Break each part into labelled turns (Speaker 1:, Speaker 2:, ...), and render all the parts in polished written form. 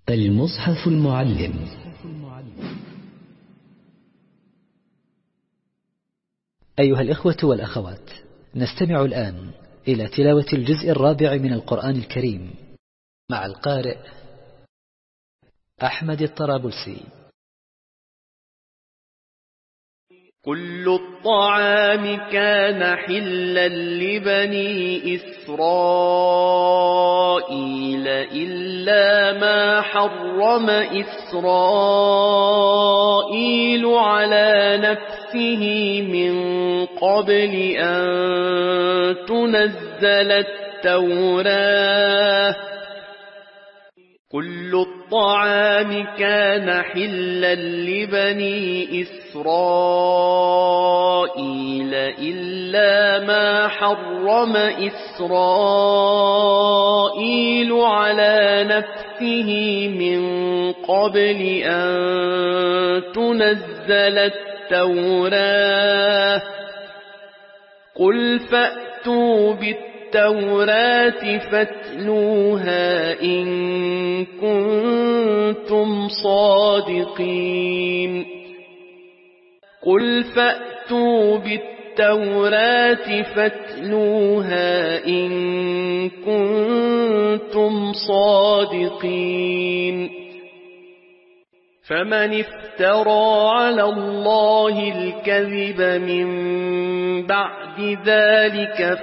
Speaker 1: المصحف المعلم.
Speaker 2: أيها الإخوة والأخوات، نستمع الآن إلى تلاوة الجزء الرابع من القرآن الكريم مع القارئ أحمد الطرابلسي.
Speaker 3: كل الطعام كان حلا لبني إسرائيل إلا ما حرم إسرائيل على نفسه من قبل أن تنزل التوراة. كل الطعام كان حلا لبني إسرائيل إلا ما حرم إسرائيل على نفسه من قبل أن تنزل التوراة. قل فأتوا بالتوراة فاتلوها إن كنتم صادقين. قل فأتوا بالتوراة فاتلوها إن كنتم صادقين. فمن افترى على الله الكذب من بعد ذلك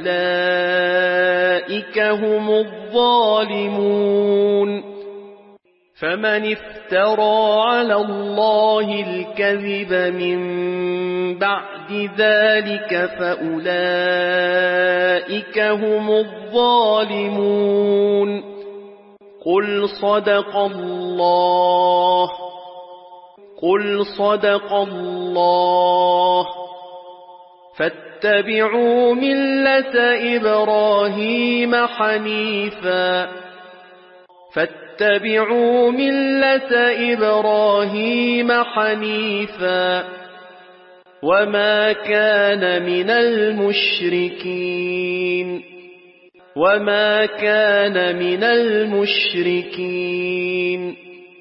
Speaker 3: فأولئك هم الظالمون. فمن افترى على الله الكذب من بعد ذلك فأولئك هم الظالمون. قل صدق الله فاتبعوا ملة إبراهيم حنيفا وما كان من المشركين.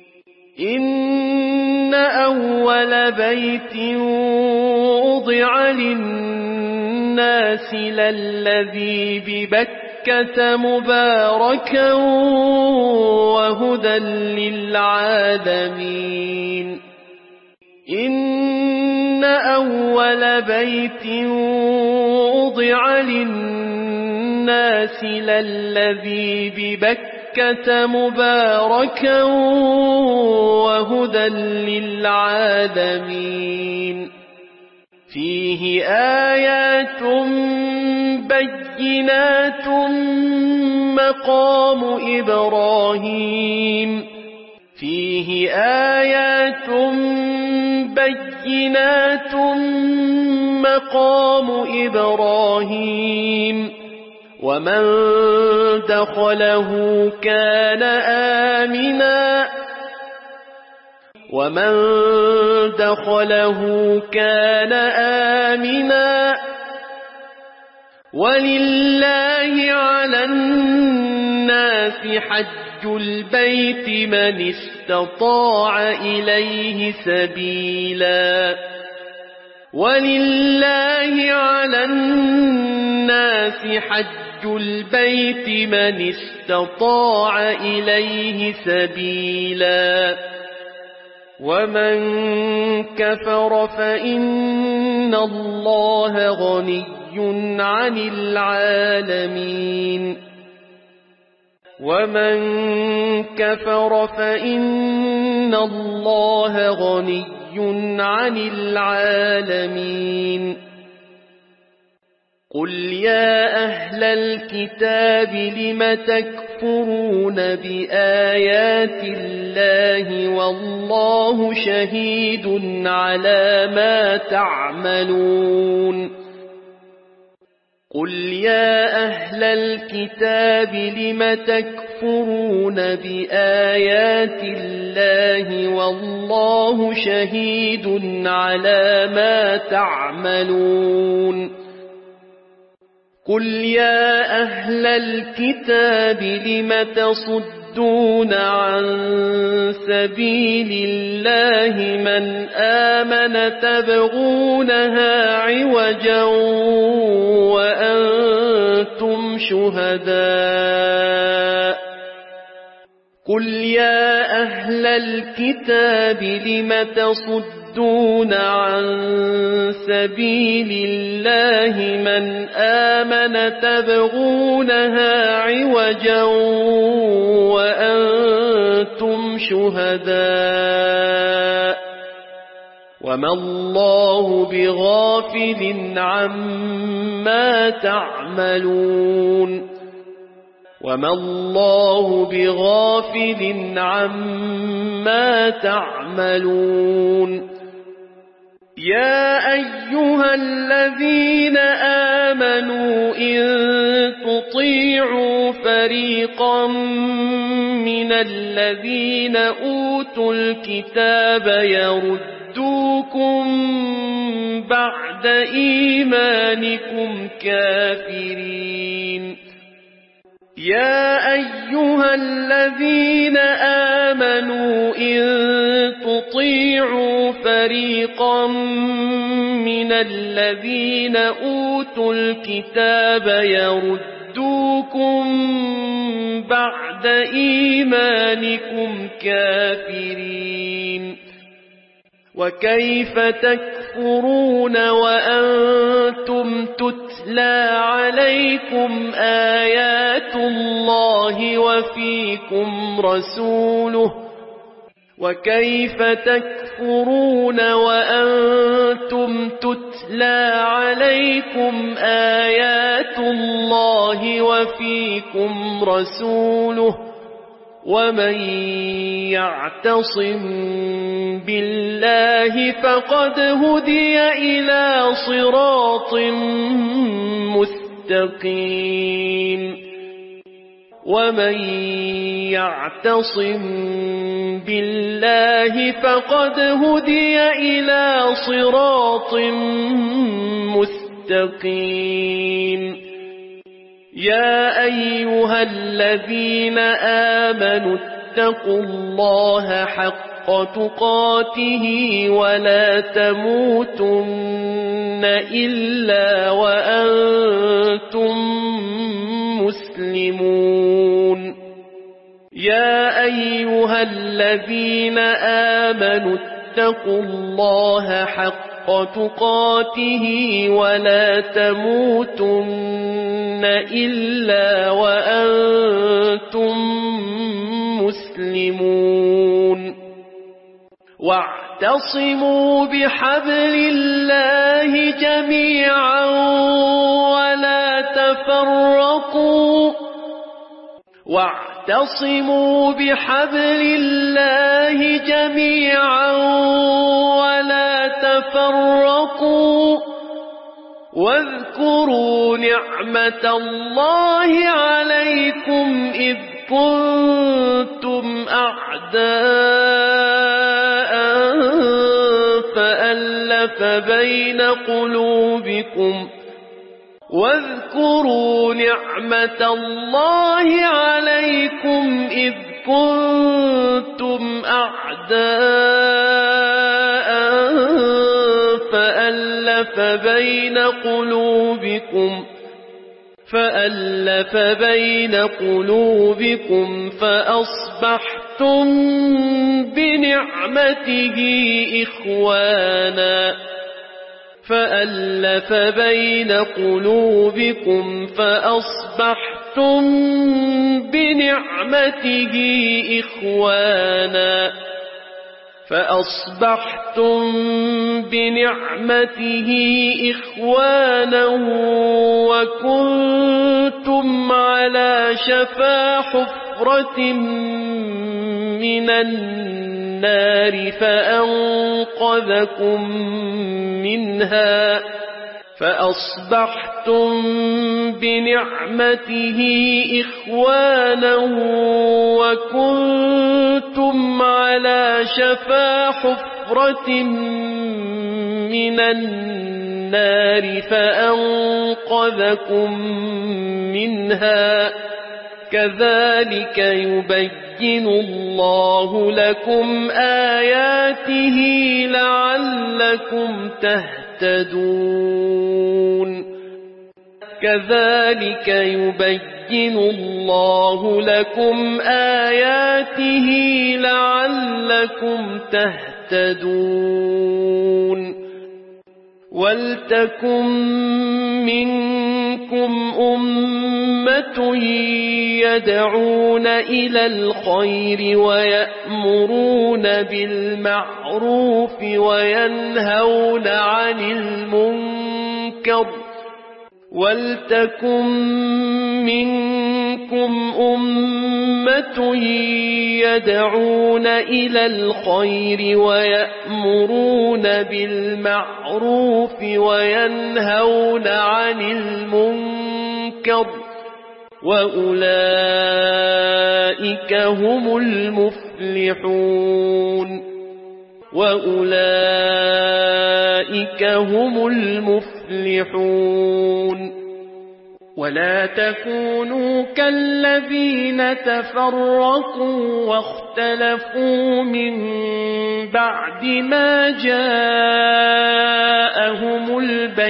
Speaker 3: إن أول بيت وضع للناس للذي ببكة مباركا وهدى للعالمين. إن أول بيت وضع للناس للذي ببكة مباركا وهدى للعالمين. فيه آيات بينات مقام إبراهيم ومن دخله كان آمنا ولله على الناس حج البيت من استطاع إليه سبيلا. ولله على الناس حج البيت من استطاع إليه سبيلا. ومن كفر فإن الله غني عن العالمين. قل يا أهل الكتاب لم تكفرون بآيات الله والله شهيد على ما تعملون. قل يا أهل الكتاب لم تكفرون بآيات الله والله شهيد على ما تعملون. قل يا أهل الكتاب لم تصدون تصدون عن سبيل الله من آمن تبغونها عوجا وأنتم شهداء قل يا أهل الكتاب لم تصدون عن سبيل الله من آمن تبغونها عوجا وأنتم شهداء وما الله بغافل عما تعملون وما الله بغافل عما تعملون يا أيها الذين آمنوا إن تطيعوا فريقا من الذين أوتوا الكتاب يردوكم بعد إيمانكم كافرين يا أيها الذين آمنوا إن تطيعوا فريقا من الذين أوتوا الكتاب يردوكم بعد إيمانكم كافرين وكيف تكفرون وأنتم تتلى عليكم آيات الله وفيكم رسوله وكيف تكفرون وأنتم تتلى عليكم آيات الله وفيكم رسوله ومن يعتصم بالله فقد هدي إلى صراط مستقيم ومن يعتصم بالله فقد هدي إلى صراط مستقيم يا أيها الذين آمنوا اتقوا الله حق تقاته ولا تموتن إلا وأنتم مسلمون يا أيها الذين آمنوا اتقوا الله حق تقاته ولا تموتن إلا وأنتم مسلمون واعتصموا بحبل الله جميعا ولا تفرقوا واعتصموا بحبل الله جميعا ولا تفرقوا واذكروا نعمة الله عليكم إذ كنتم أعداء فألف بين قلوبكم واذكروا نعمة الله عليكم إذ كنتم أعداء فألف بين قلوبكم فأصبحتم بنعمته إخوانا فألف بين قلوبكم فأصبحتم بنعمته إخوانا وكنتم على شفا حفرة من النار فأنقذكم منها فأصبحتم بنعمته إخوانا وكنتم على شفا حفرة من النار فأنقذكم منها كذلك يبين الله لكم آياته لعلكم تهتدون كذلك يبين الله لكم آياته لعلكم تهتدون ولتكن منكم أمة يدعون إلى الخير ويأمرون بالمعروف وينهون عن المنكر ولتكن منكم أمة يدعون إلى الخير ويأمرون بالمعروف وينهون عن المنكر وأولئك هم المفلحون وأولئك هم المفلحون ولا تكونوا كالذين تفرقوا واختلفوا من بعد ما جاءهم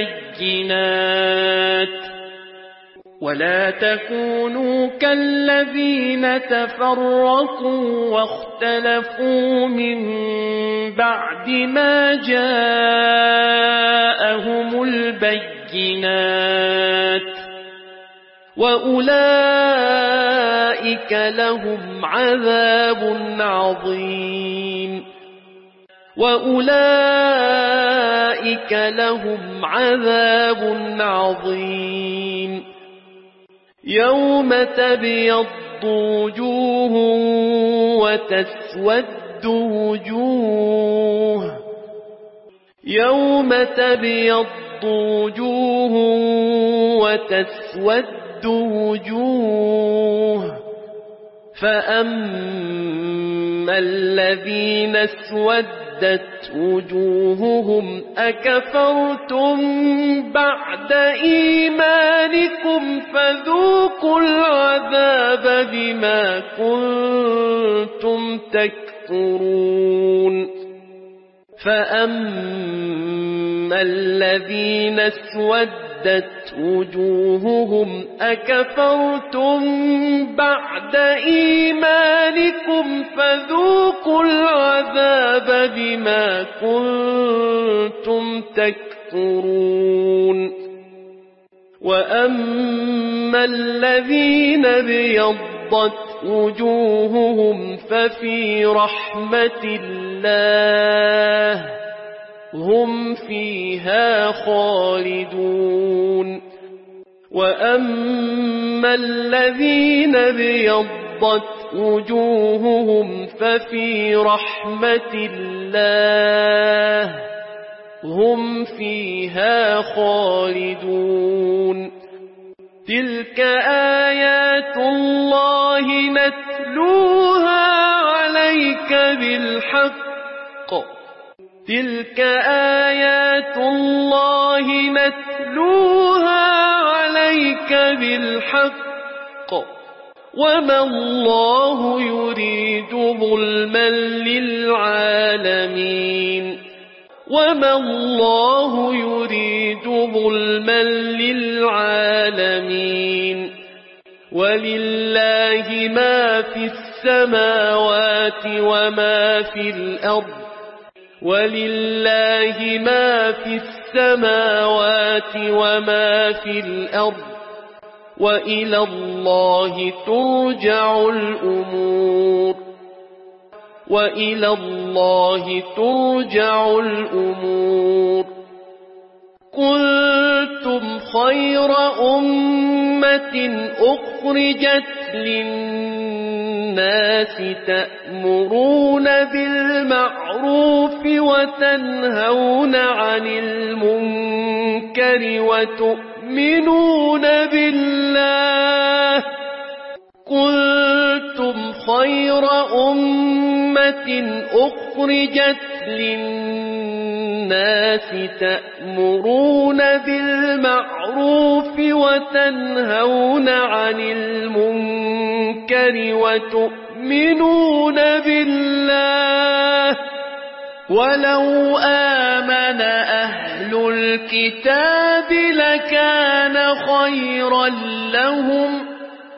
Speaker 3: البينات ولا تكونوا كالذين تفرقوا واختلفوا من بعد ما جاءهم البينات وأولئك لهم عذاب عظيم وأولئك لهم عذاب عظيم يوم تبيض وجوه وتسود وجوه يوم تبيض وجوه وتسود وجوه فأما الذين اسودت وجوههم أكفرتم بعد إيمانكم فذوقوا العذاب بما كنتم تكفرون فأما الذين اسودت وجوههم أكفرتم بعد إيمانكم فذوقوا العذاب بما كنتم تكفرون وأما الذين ابيضت وجوههم ففي رحمة الله هم فيها خالدون وأما الذين ابيضت وجوههم ففي رحمة الله هم فيها خالدون تلك آيات الله نتلوها عليك بالحق تلك آيات الله نتلوها عليك بالحق وما الله يريد ظلما للعالمين وما الله يريد ظلما للعالمين ولله ما في السماوات وما في الأرض ولله ما في السماوات وما في الأرض وإلى الله ترجع الأمور وإلى الله ترجع الأمور كنتم خير أمة أخرجت للناس تأمرون بالمعروف وتنهون عن المنكر وتؤمنون بالله كنتم خير أمة أخرجت للناس الناس تأمرون بالمعروف وتنهون عن المنكر وتؤمنون بالله ولو آمن أهل الكتاب لكان خيرا لهم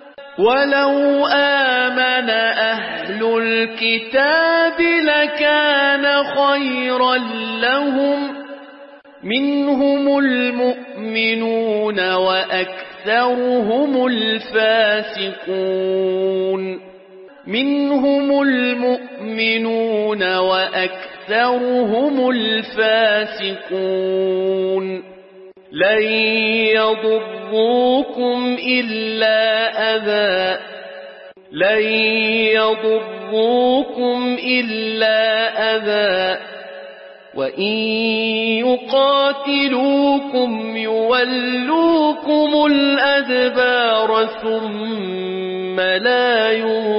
Speaker 3: منهم المؤمنون وأكثرهم الفاسقون لن يضروكم إلا أذى وإن يقاتلوكم يولوكم الأدبار ثم لا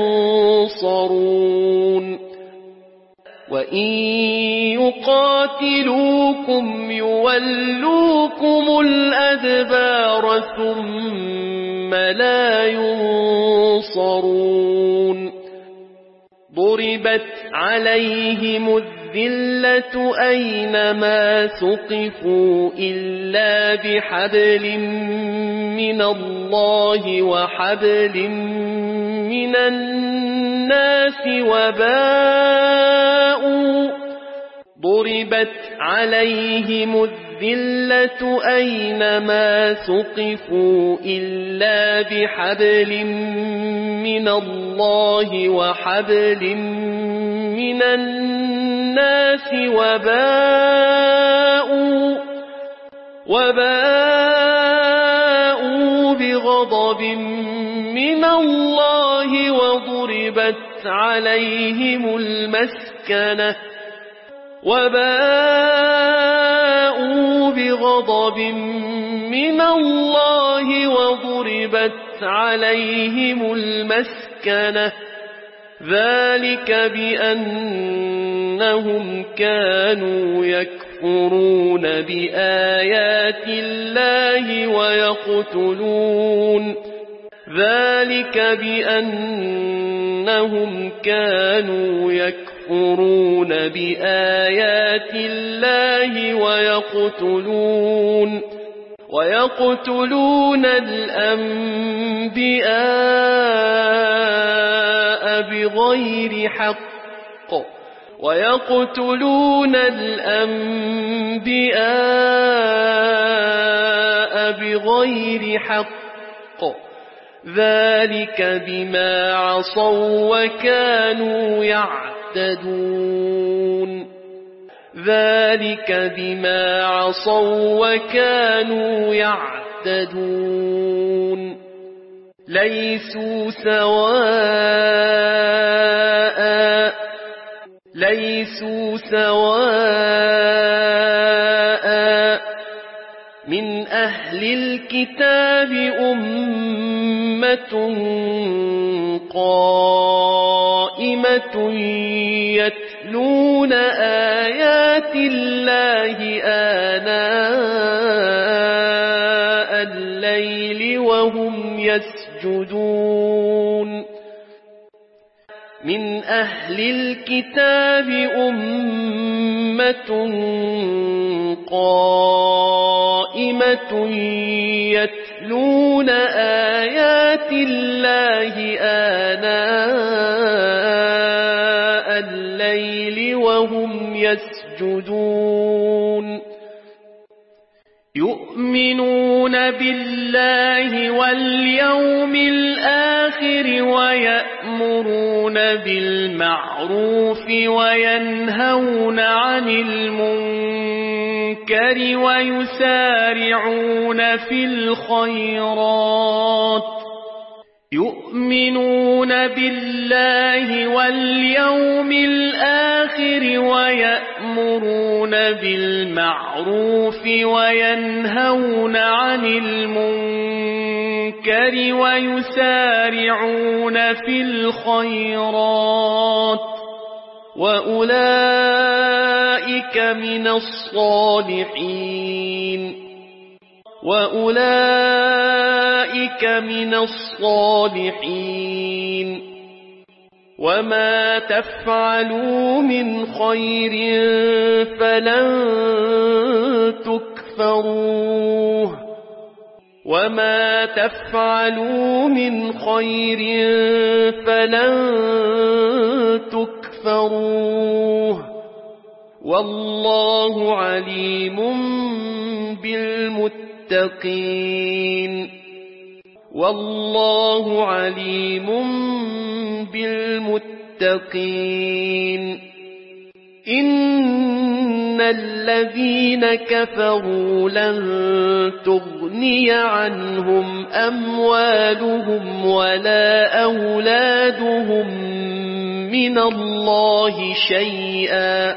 Speaker 3: ينصرون ضربت عليهم الذلة أينما ثقفوا إلا بحبل من الله وحبل من الناس وباءوا بغضب من الله وضربت عليهم المسكنة ذلك بأنهم كانوا يكفرون بآيات الله ويقتلون الأنبياء بغير حق ذلك بما عصوا وكانوا يعتدون ليسوا سواء من أهل الكتاب أمة قائمة يتلون آيات الله آناء الليل وهم يسجدون من أهل الكتاب أمة قائمة يتلون آيات الله آناء الليل وهم يسجدون يؤمنون بالله واليوم الآخر ويأمرون بالمعروف وينهون عن المنكر ويسارعون في الخيرات يؤمنون بالله واليوم الآخر ويأمرون بالمعروف وينهون عن المنكر ويسارعون في الخيرات وأولئك من الصالحين وأولئك من الصالحين وما تفعلوا من خير فلن تكفروه وما تفعلوا من خير فلن تكفروه والله عليم بالمتقين والله عليم بالمتقين إن الذين كفروا لن تغني عنهم أموالهم ولا أولادهم من الله شيئا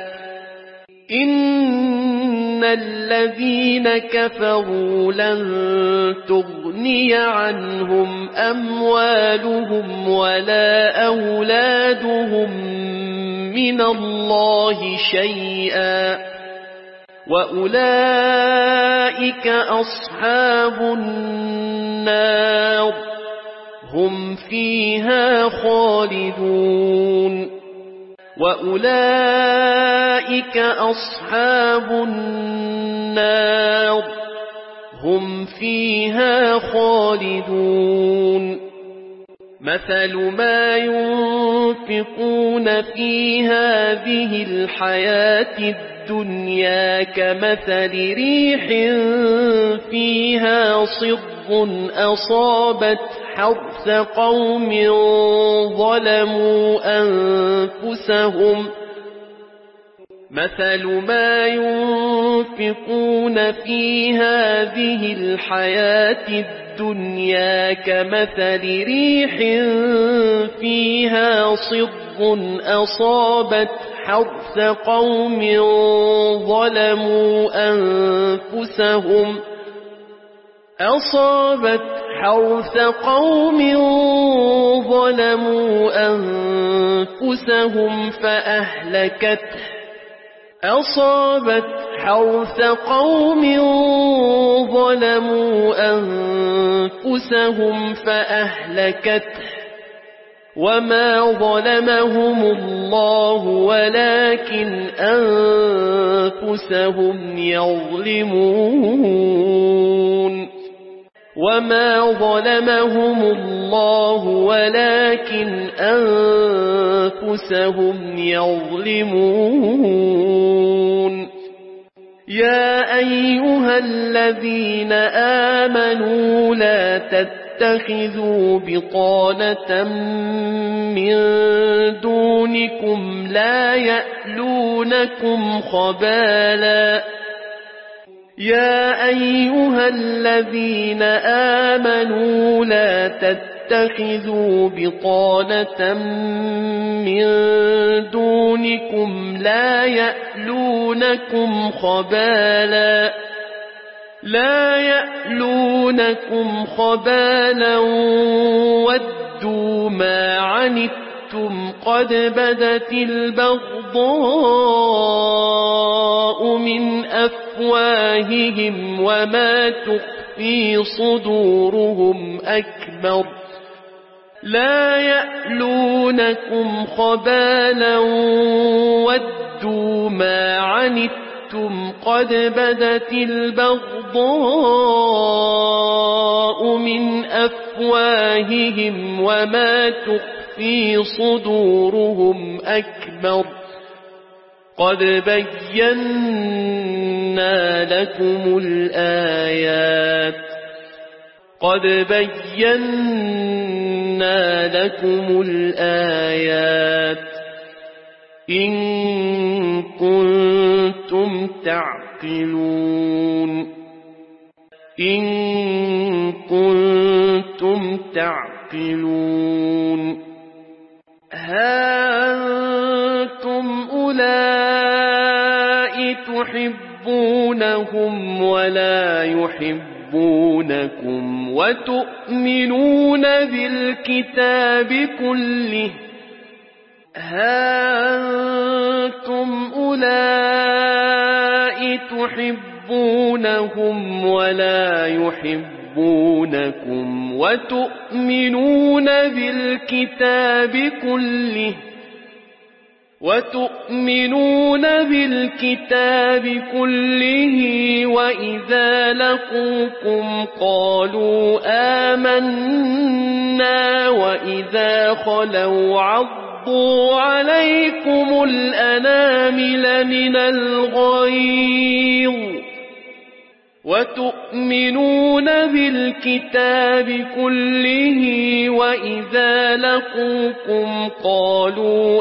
Speaker 3: إن الذين كفروا لن تغني عنهم أموالهم ولا أولادهم من الله شيئا وأولئك أصحاب النار هم فيها خالدون وأولئك أصحاب النار هم فيها خالدون مثل ما ينفقون في هذه الحياة الدنيا كمثل ريح فيها صر أصابت حرث قوم ظلموا أنفسهم مثل ما ينفقون في هذه الحياة الدنيا كمثل ريح فيها صر أصابت حرث قوم ظلموا أنفسهم أصابت حرث قوم ظلموا أنفسهم فأهلكته وما ظلمهم الله ولكن أنفسهم يظلمون وما ظلمهم الله ولكن أنفسهم يظلمون يا أيها الذين آمنوا لا تتخذوا بطانة من دونكم لا يألونكم خبالا يا أيها الذين آمنوا لا تتخذوا بطانة من دونكم لا يألونكم خبالا ودوا ما عنتم قد بدت البغضاء من أفواههم وما تخفي صدورهم أكبر لا يألونكم خبالا ودوا ما عنتم قد بدت البغضاء من أفواههم وما تخفي صدورهم أكبر قد بينا لكم الآيات إن كنتم تعقلون ها أنتم أولئك تحبونهم ولا يحبونكم وتؤمنون بالكتاب كله ها تحبونهم ولا يحبونكم وتؤمنون بالكتاب كله وإذا لقوكم قالوا آمنا وإذا خلوا عضوا عليكم الأنامل من الغيظ وتؤمنون بالكتاب كله وإذا لقوكم قالوا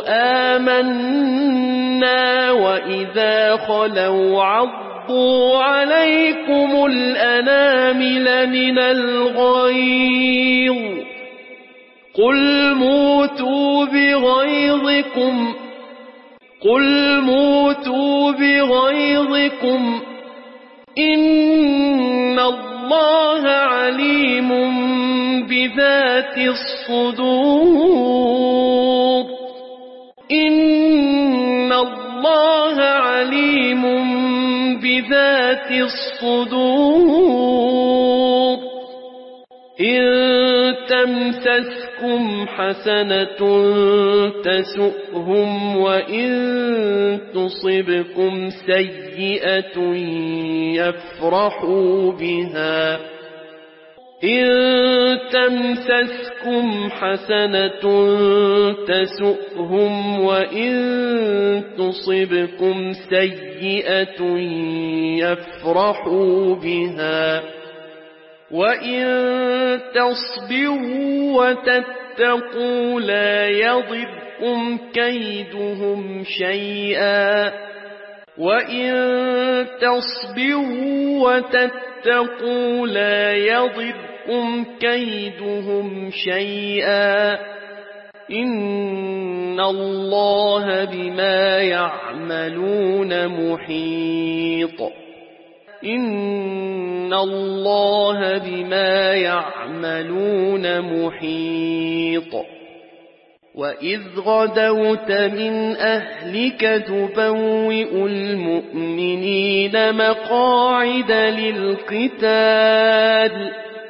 Speaker 3: آمنا وإذا خلوا عضوا عليكم الأنامل من الغيظ قل موتوا بغيظكم إن الله عليم بذات الصدور إن الله عليم بذات الصدور إن تمسسكم حسنة تسؤهم وإن تصبكم سيئة يفرحوا بها إن تمسسكم حسنة تسؤهم وإن تصبكم سيئة يفرحوا بها وإن تصبروا وتتقوا لا يضركم كيدهم شيئا وإن تصبروا وتتقوا لا يضركم كيدهم شيئا إن الله بما يعملون محيط إن الله بما يعملون محيط وإذ غدوت من أهلك تبوئ المؤمنين مقاعد للقتال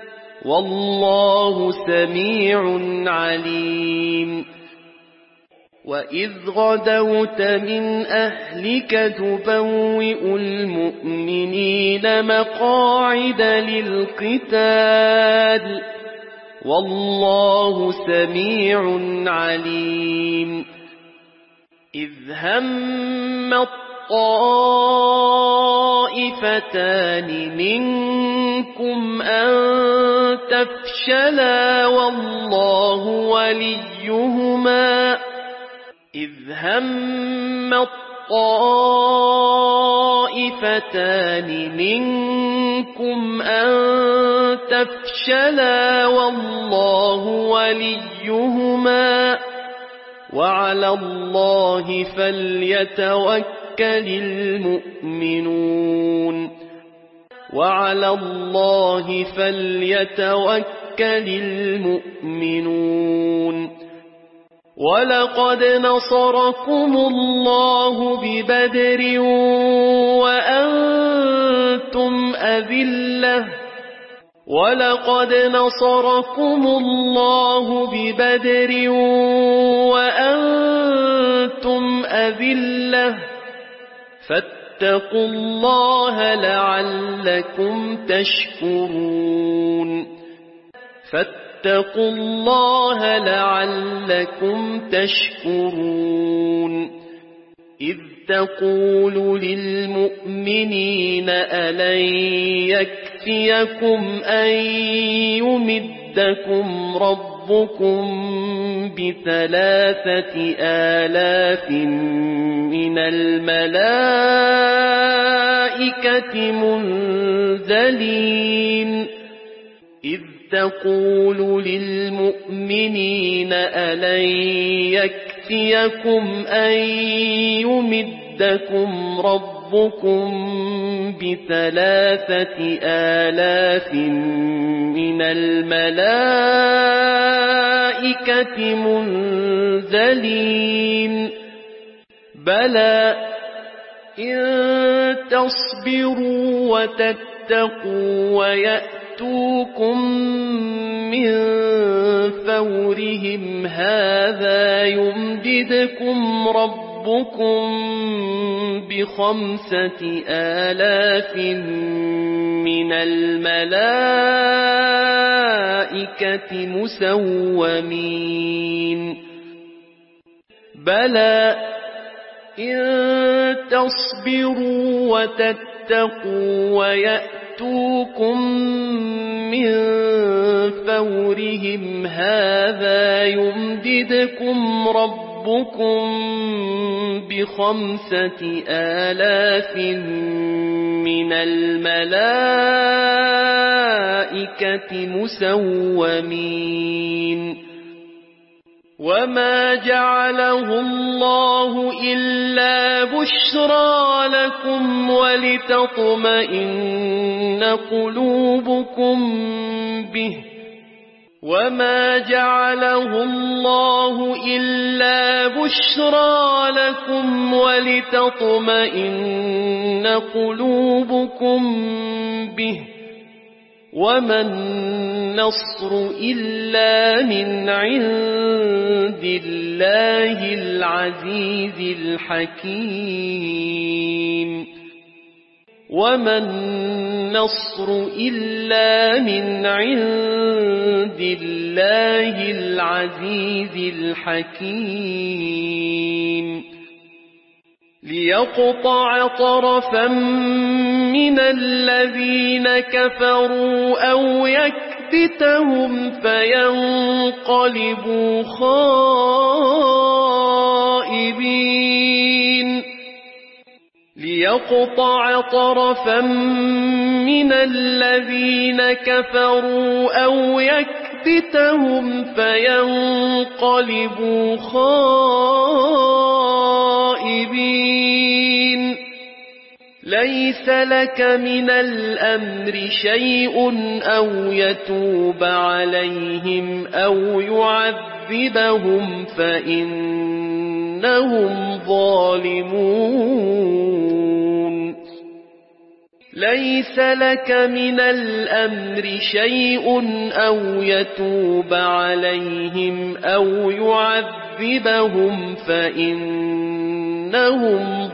Speaker 3: والله سميع عليم وإذ غدوت من أهلك تبوئ المؤمنين مقاعد للقتال والله سميع عليم إذ هم الطائفتان منكم أن تفشلا والله وليهما إذ هم الطائفتان منكم أن تفشلا والله وليهما وعلى الله فليتوكل المؤمنون وعلى الله فليتوكل المؤمنون ولقد نصركم الله ببدر وأنتم أذلة ولقد نصركم الله ببدر وأنتم أذلة فاتقوا الله لعلكم تشكرون فاتقوا الله لعلكم تشكرون إذ تقول للمؤمنين ألن يكفيكم أن يمدكم ربكم ب3,000 من الملائكة منزلين إذ تقول للمؤمنين ألن يكفيكم أن يمدكم ربكم ب3,000 من الملائكة منزلين بلى إن تصبروا وتتقوا ويأتوكم من فورهم هذا يمددكم ربكم ب5,000 من الملائكة مسومين بلى إن تصبروا وتتقوا ويأتوكم من فورهم هذا يمددكم ربكم ب5,000 من الملائكة مسومين وما جعله الله إلا بشرى لكم ولتطمئن قلوبكم به وما جعله الله إلا بشرى لكم ولتطمئن قلوبكم به وما النصر إلا من عند الله العزيز الحكيم وما النصر إلا من عند الله العزيز الحكيم ليقطع طرفا من الذين كفروا أو يكبتهم فينقلبوا خائبين ليقطع طرفا من الذين كفروا أو يكبتهم فينقلبوا خائبين ليس لك من الأمر شيء أو يتوب عليهم أو يعذبهم فإنهم ظالمون ليس لك من الأمر شيء أو يتوب عليهم أو يعذبهم فإنهم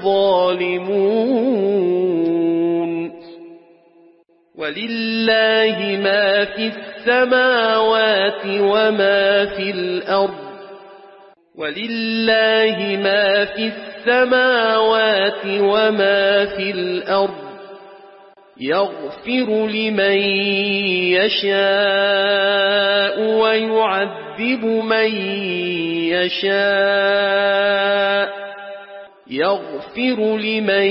Speaker 3: ظالمون ولله ما في السماوات وما في الأرض ولله ما في السماوات وما في الأرض يغفر لمن يشاء ويعذب من يشاء يغفر لمن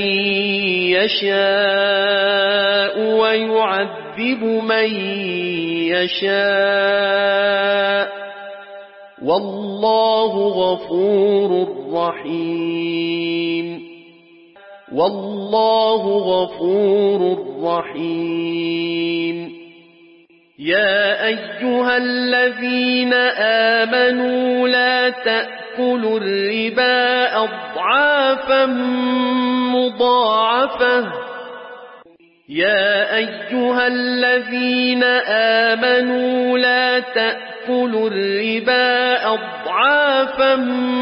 Speaker 3: يشاء ويعذب من يشاء والله غفور رحيم والله غفور رحيم يا أيها الذين آمنوا لا تأكلوا الربا أضعافا مضاعفة يا أيها الذين آمنوا لا تأكلوا الربا أضعافا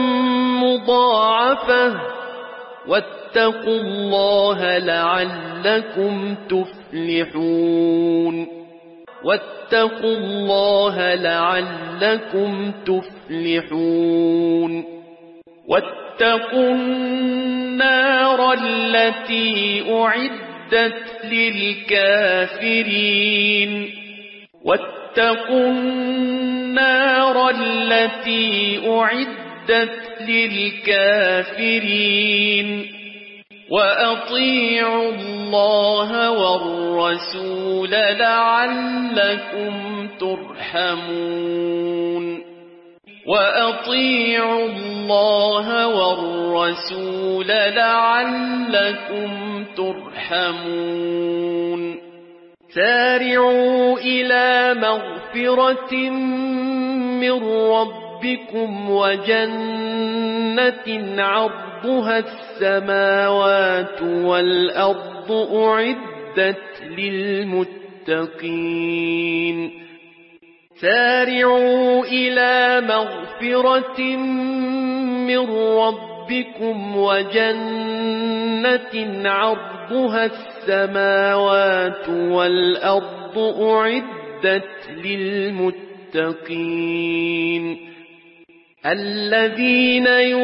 Speaker 3: مضاعفة واتقوا الله لعلكم تفلحون واتقوا الله لعلكم تفلحون واتقوا النار التي أعدت للكافرين واتقوا النار التي أعدت للكافرين وأطيعوا الله والرسول لعلكم ترحمون وأطيعوا الله والرسول لعلكم ترحمون سارعوا إلى مغفرة من ربكم وجنة عرضها عرضها السماوات والأرض أعدت للمتقين سارعوا إلى مغفرة من ربكم وجنة عرضها السماوات والأرض أعدت للمتقين الذين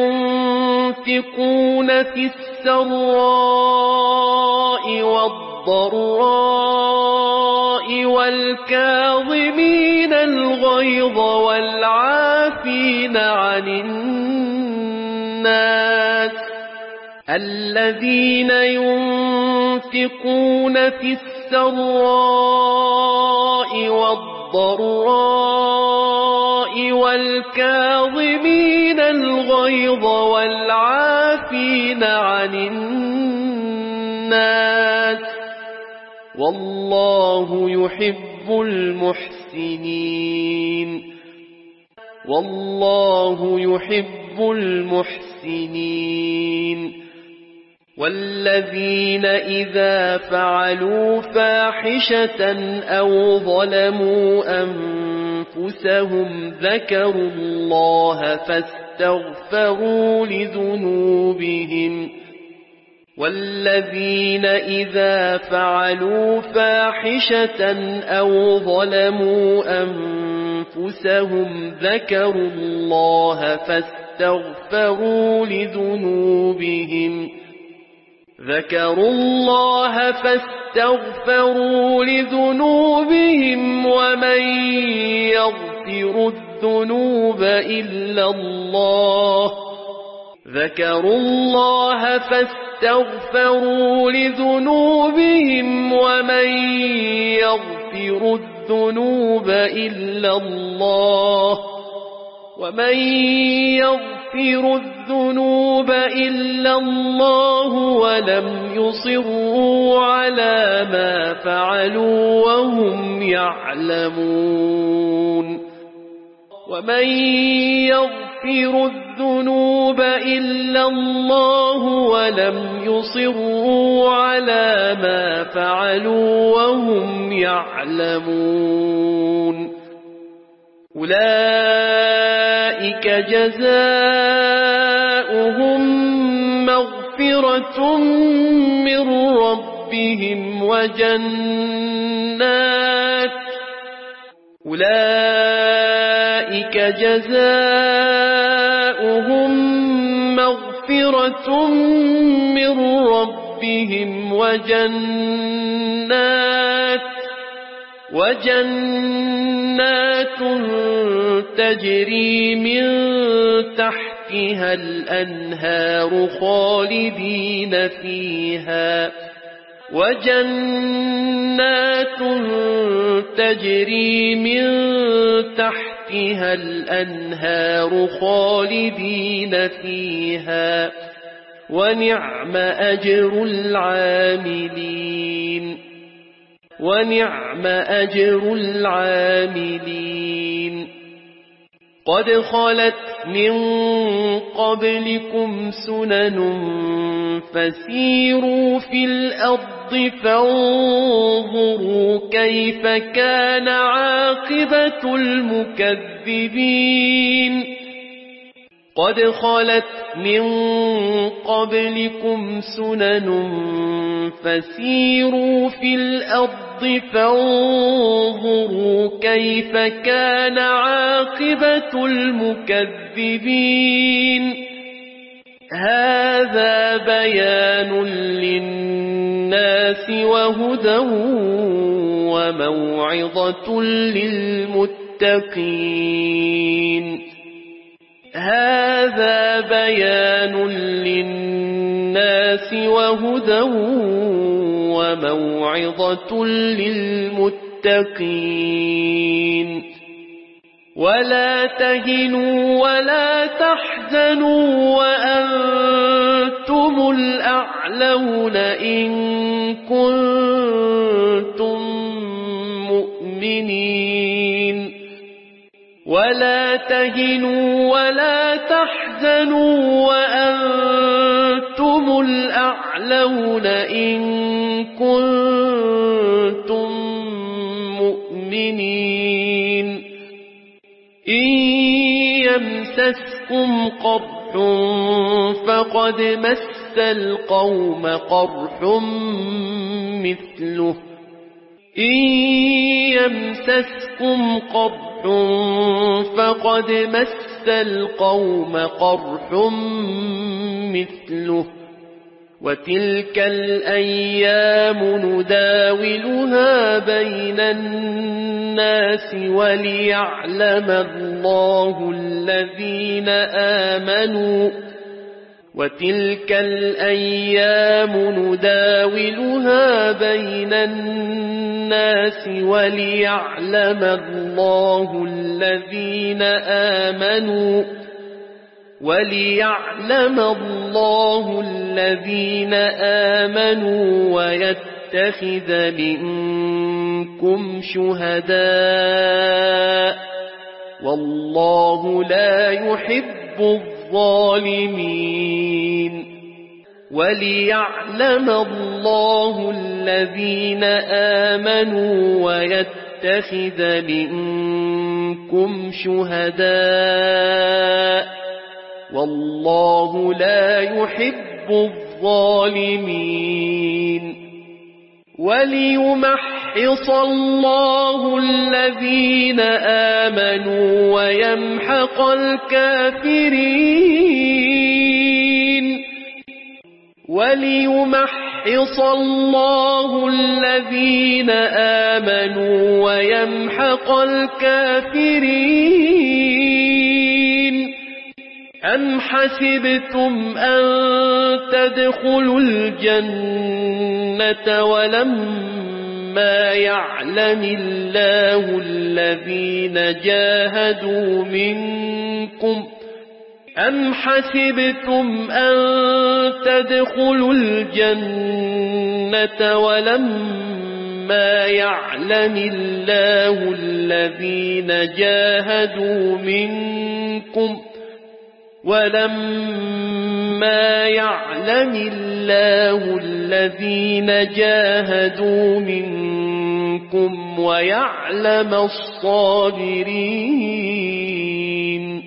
Speaker 3: ينفقون في السراء والضراء والكاظمين الغيظ والعافين عن الناس الذين ينفقون في السراء والضراء والكاظمين الغيظ والعافين عن الناس والله يحب المحسنين والله يحب المحسنين والذين إذا فعلوا فاحشة أو ظلموا أنفسهم ذكروا الله فاستغفروا لذنوبهم والذين إذا فعلوا فاحشة أو ظلموا أنفسهم ذكروا الله فاستغفروا لذنوبهم ومن يغفر الذنوب إلا الله ذكروا الله فاستغفروا لذنوبهم ومن يغفر الذنوب إلا الله ولم يصروا على ما فعلوا وهم يعلمون ومن يغفر الذنوب إلا الله ولم يصروا على ما فعلوا وهم يعلمون أولئك جزاؤهم مغفرة من ربهم وجنات تجري من تحتها الأنهار خالدين فيها ونعم أجر العاملين قد خلت من قبلكم سنن فسيروا في الأرض فانظروا كيف كان عاقبة المكذبين قد خلت من قبلكم سنن فسيروا في الأرض فانظروا كيف كان عاقبة المكذبين هذا بيان للناس وهدى وموعظة للمتقين هذا بيان للناس وهدى وموعظة للمتقين ولا تهنوا ولا تحزنوا وأنتم الأعلون إن كنتم مؤمنين ولا تهنوا ولا تحزنوا وأنتم تعلون إن كنتم مؤمنين إن يمسسكم قرح فقد مس القوم قرح مثله إن يمسسكم قرح فقد مس القوم قرح مثله وتلك الأيام نداولها بين الناس وليعلم الله الذين آمنوا وتلك الأيام نداولها بين الناس وليعلم الله الذين آمنوا ويتخذ منكم شهداء والله لا يحب الظالمين وليعلم الله الذين آمنوا ويتخذ منكم شهداء والله لا يحب الظالمين وليمحص الله الذين آمنوا ويمحق الكافرين وليمحص الله الذين آمنوا ويمحق الكافرين أم حسبتم أن تدخلوا الجنة ولما يعلم الله الذين جاهدوا منكم أم حسبتم أن تدخلوا الجنة ولما يعلم الله الذين جاهدوا منكم ولما يعلم الله الذين جاهدوا منكم ويعلم الصابرين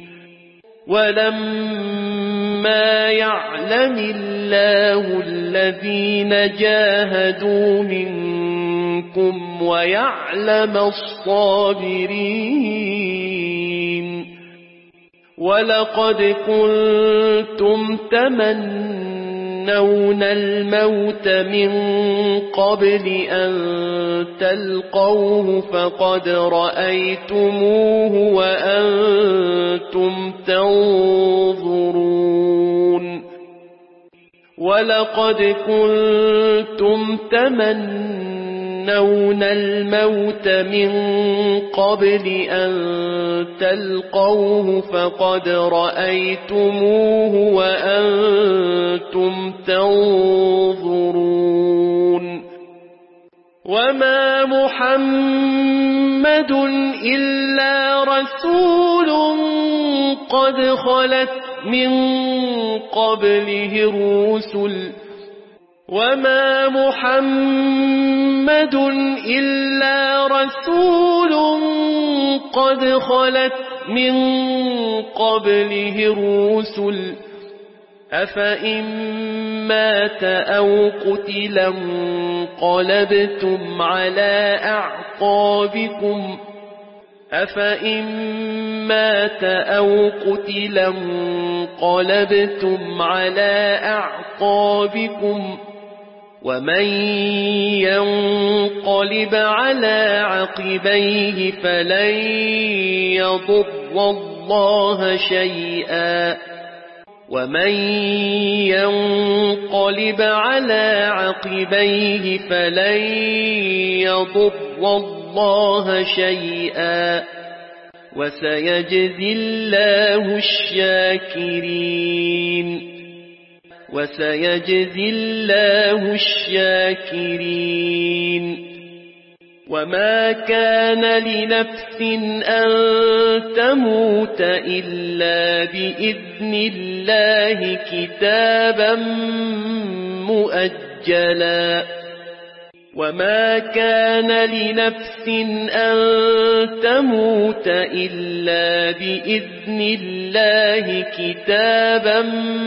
Speaker 3: ولما يعلم الله الذين جاهدوا منكم ويعلم الصابرين ولقد كنتم تمنون الموت من قبل أن تلقوه فقد رأيتموه وأنتم تنظرون ولقد كنتم تمنون الموت من قبل أن تلقوه فقد رأيتموه وأنتم تنظرون وما محمد إلا رسول قد خلت من قبله الرسل وما محمد إلا رسول قد خلت من قبله الرسل أفإن مات أو قتل انقلبتم على أعقابكم أفإن مات أو قتل انقلبتم على أعقابكم ومن ينقلب على عقبيه فلن يضر الله شيئا ومن ينقلب على عقبيه فلن يضر الله شيئا وسيجزي الله الشاكرين وما كان لنفس أن تموت إلا بإذن الله كتابا مؤجلا وما كان لنفس أن تموت إلا بإذن الله كتابا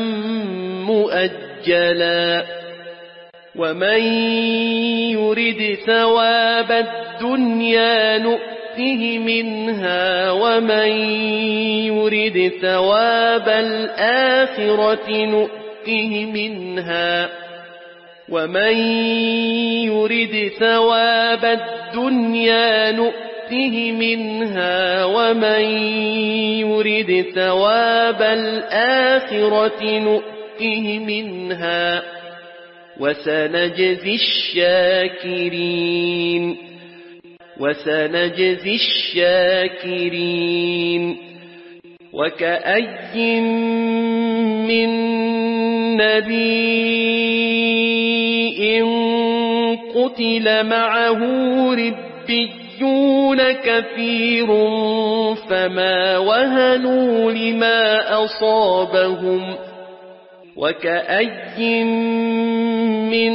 Speaker 3: مؤجلا ومن يرد ثواب الدنيا نؤته منها ومن يرد ثواب الآخرة نؤته منها ومن يرد ثواب الدنيا نؤته منها ومن يرد ثواب الآخرة نؤته منها وسنجزي الشاكرين وكأي من نبي قتل معه ربيون كثير فما وهنوا لما أصابهم وكأي من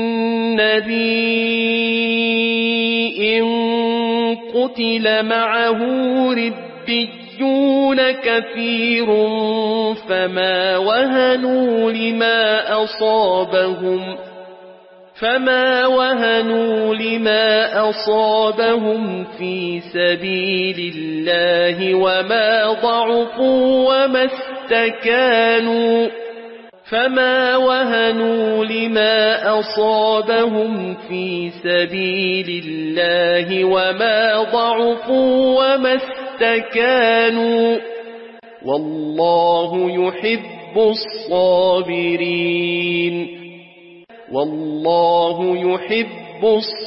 Speaker 3: نبي قتل معه ربيون كثير فما وهنوا لما أصابهم في سبيل الله وما ضعفوا وما استكانوا والله يحب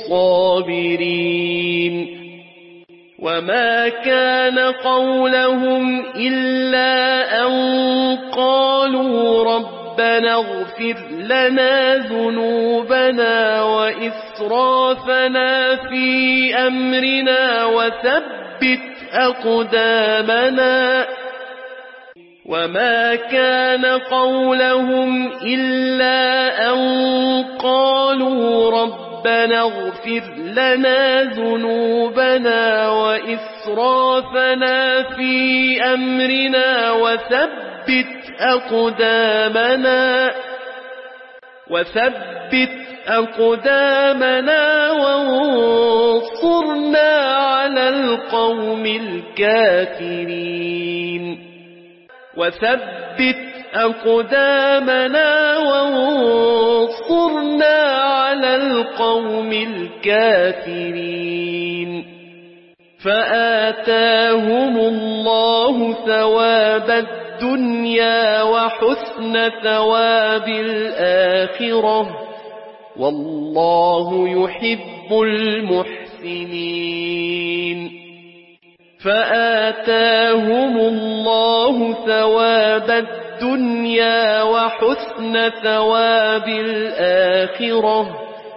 Speaker 3: الصابرين وما كان قولهم إلا أن قالوا ربنا اغفر لنا ذنوبنا وإسرافنا في أمرنا وثبت أقدامنا وما كان قولهم إلا أن قالوا ربنا اغفر لنا ذنوبنا وإسرافنا في أمرنا وثبت أقدامنا وانصرنا على القوم الكافرين فآتاهم الله ثواب الدنيا وحسن ثواب الآخرة والله يحب المحسنين فآتاهم الله ثواب الدنيا وحسن ثواب الآخرة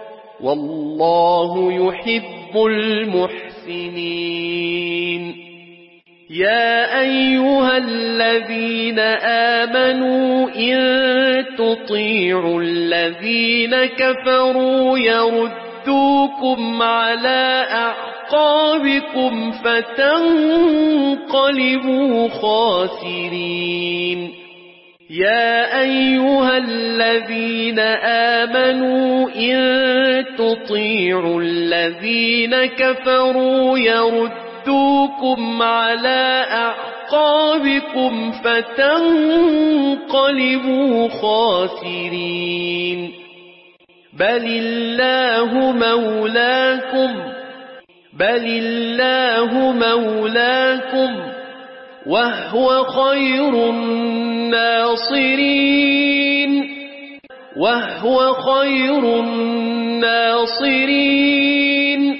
Speaker 3: والله يحب المحسنين يا أيها الذين آمنوا إن تطيعوا الذين كفروا يردوكم على أعقابكم فتنقلبوا خاسرين يا أيها الذين آمنوا إن تطيعوا الذين كفروا يردوكم على أعقابكم فتنقلبوا خاسرين بل الله مولاكم وهو خير الناصرين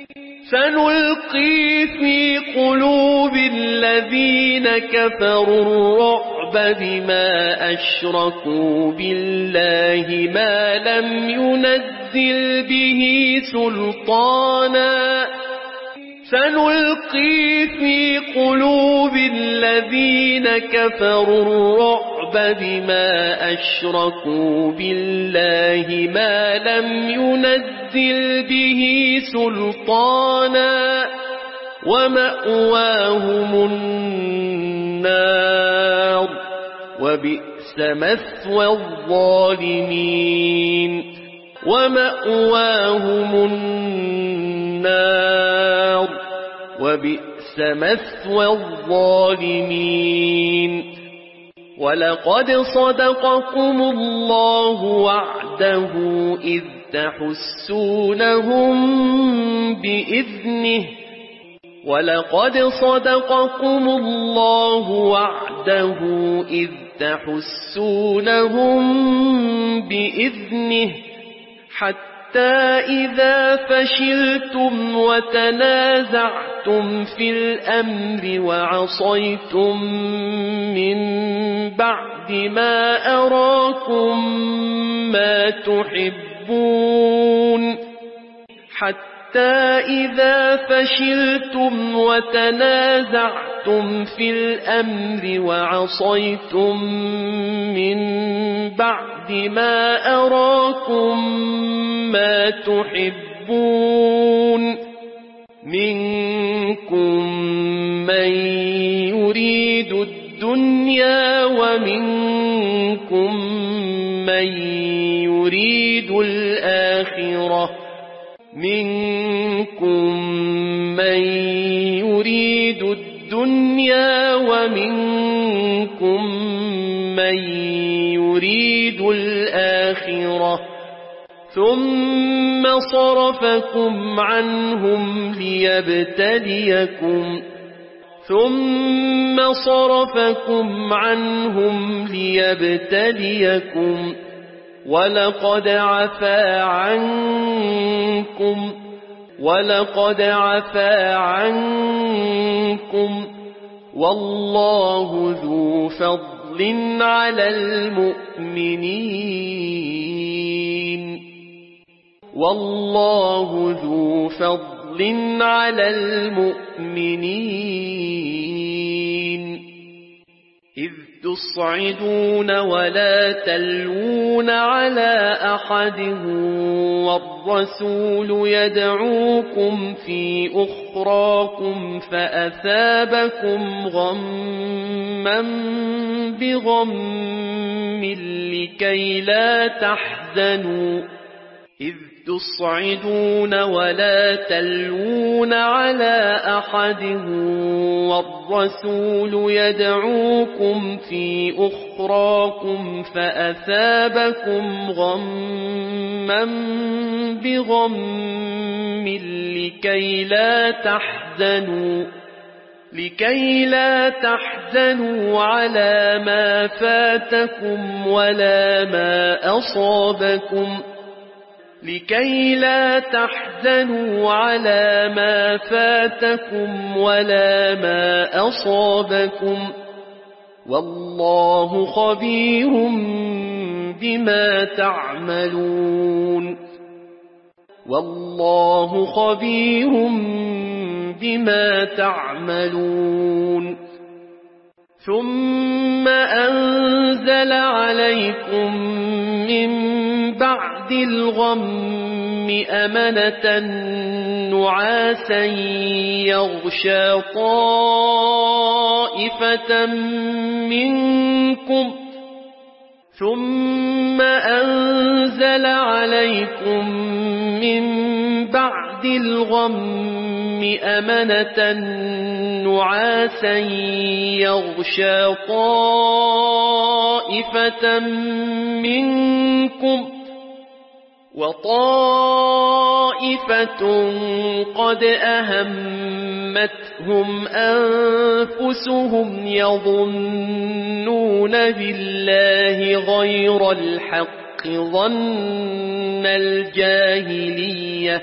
Speaker 3: سنلقي في قلوب الذين كفروا الرعب بما أشركوا بالله ما لم ينزل به سلطانا سنلقي في قلوب الذين كفروا الرعب الرعب بما أشركوا بالله ما لم ينزل به سلطانا ومأواهم النار وبئس مثوى الظالمين ومأواهم النار وبئس مثوى الظالمين ولقد صدقكم الله وعده إذ تحسونهم بإذنه ولقد صدقكم الله وعده إذ تحسونهم بإذنه حتى إذا فشلتم وتنازعتم في الأمر وعصيتم من بعد ما أراكم ما تحبون حتى إذا فشلتم وتنازعتم في الأمر وعصيتم من بعد ما أراكم ما تحبون منكم من يريد الدنيا ومنكم من يريد الآخرة منكم من يريد الدنيا ومنكم من يريد الآخرة ثم صرفكم عنهم ليبتليكم ولقد عفا عنكم والله ذو فضل على المؤمنين إذ تصعدون ولا تلوون على أحد والرسول يدعوكم في أخراكم فأثابكم غما بغم لكي لا تحزنوا إذ تصعدون ولا تلوون على أحد والرسول يدعوكم في أخراكم فأثابكم غما بغم لكي لا تحزنوا على ما فاتكم ولا ما أصابكم والله خبير بما تعملون ثم أنزل عليكم من بعد الغم أمنة نعاسا يغشى طائفة منكم وطائفة قد أهمتهم أنفسهم يظنون بالله غير الحق ظن الجاهلية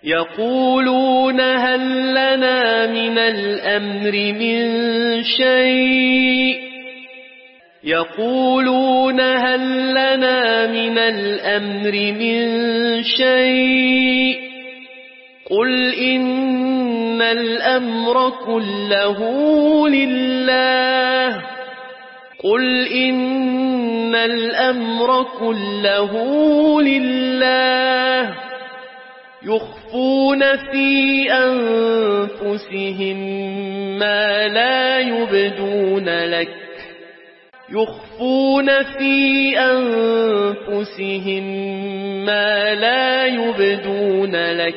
Speaker 3: يقولون هل لنا من الأمر من شيء يقولون هل لنا من الأمر من شيء قل إن الأمر كله لله قل إن الأمر كله لله يخفون في أنفسهم ما لا يبدون لك يخفون في أنفسهم ما لا يبدون لك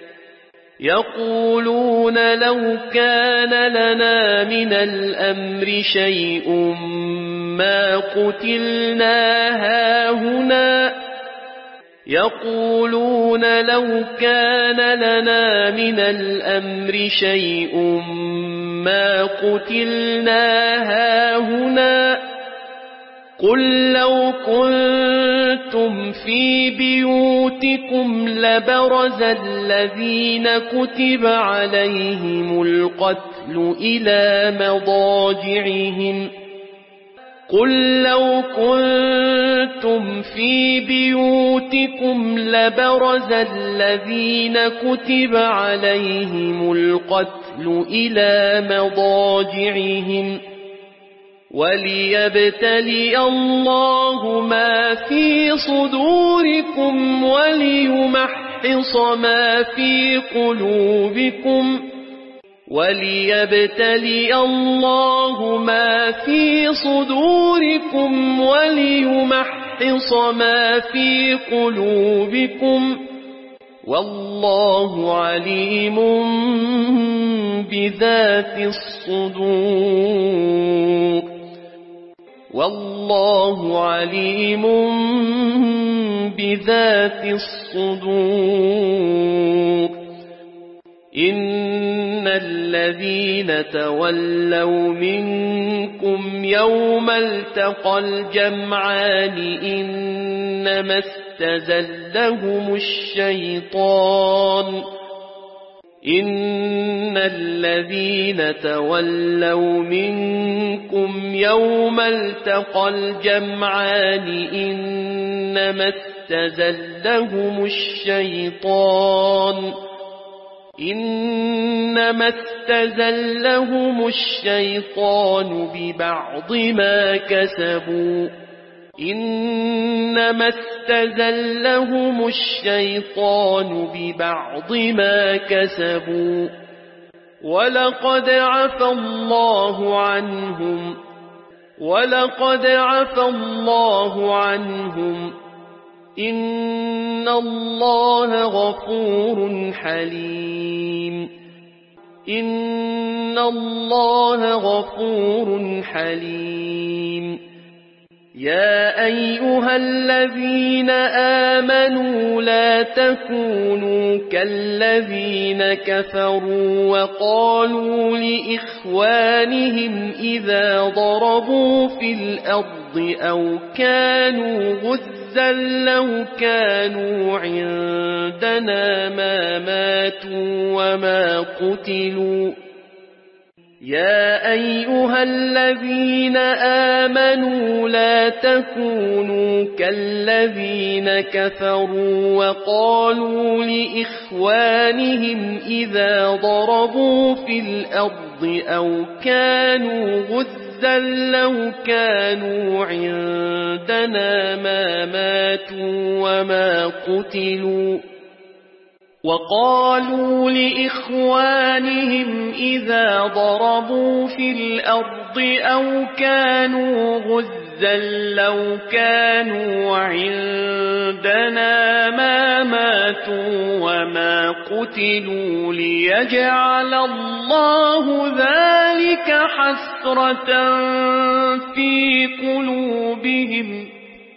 Speaker 3: يقولون لو كان لنا من الأمر شيء ما قتلنا هاهنا يقولون لو كان لنا من الأمر شيء ما قتلنا هاهنا قل لو كنتم في بيوتكم لبرز الذين كتب عليهم القتل إلى مضاجعهم قل لو كنتم في بيوتكم لبرز الذين كتب عليهم القتل إلى مضاجعهم وليبتلي الله ما في صدوركم وليمحص ما في قلوبكم وليبتلي الله ما في صدوركم وليمحص ما في قلوبكم والله عليم بذات الصدور والله عليم بذات الصدور إن الذين تولوا منكم يوم التقى الجمعان إنما استزلهم الشيطان إن الذين تولوا منكم يوم التقى الجمعان إنما استزلهم الشيطان إنما استزلهم الشيطان ببعض ما كسبوا إنما استزلهم الشيطان ببعض ما كسبوا ولقد عفى الله عنهم إن الله غفور حليم إن الله غفور حليم يا أيها الذين آمنوا لا تكونوا كالذين كفروا وقالوا لإخوانهم إذا ضربوا في الأرض أو كانوا غزا لو كانوا عندنا ما ماتوا وما قتلوا يا أيها الذين آمنوا لا تكونوا كالذين كفروا وقالوا لإخوانهم إذا ضربوا في الأرض أو كانوا غزا لو كانوا عندنا ما ماتوا وما قتلوا وقالوا لإخوانهم إذا ضربوا في الأرض أو كانوا غزا لو كانوا عندنا ما ماتوا وما قتلوا ليجعل الله ذلك حسرة في قلوبهم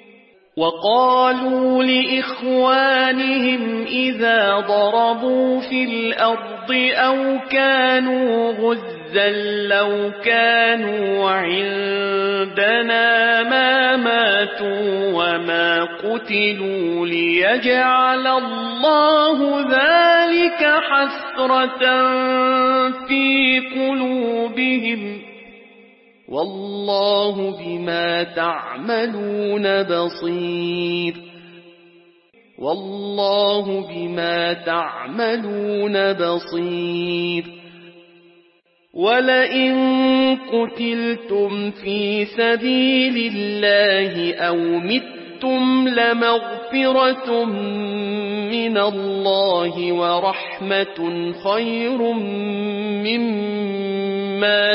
Speaker 3: وقالوا لإخوانهم إذا ضربوا في الأرض أو كانوا غزا لو كانوا عندنا عندنا ما ماتوا وما قتلوا ليجعل الله ذلك حسرة في قلوبهم والله بما تعملون بصير والله بما تعملون بصير ولئن قتلتم في سبيل الله أو متم لمغفرة من الله ورحمة خير مما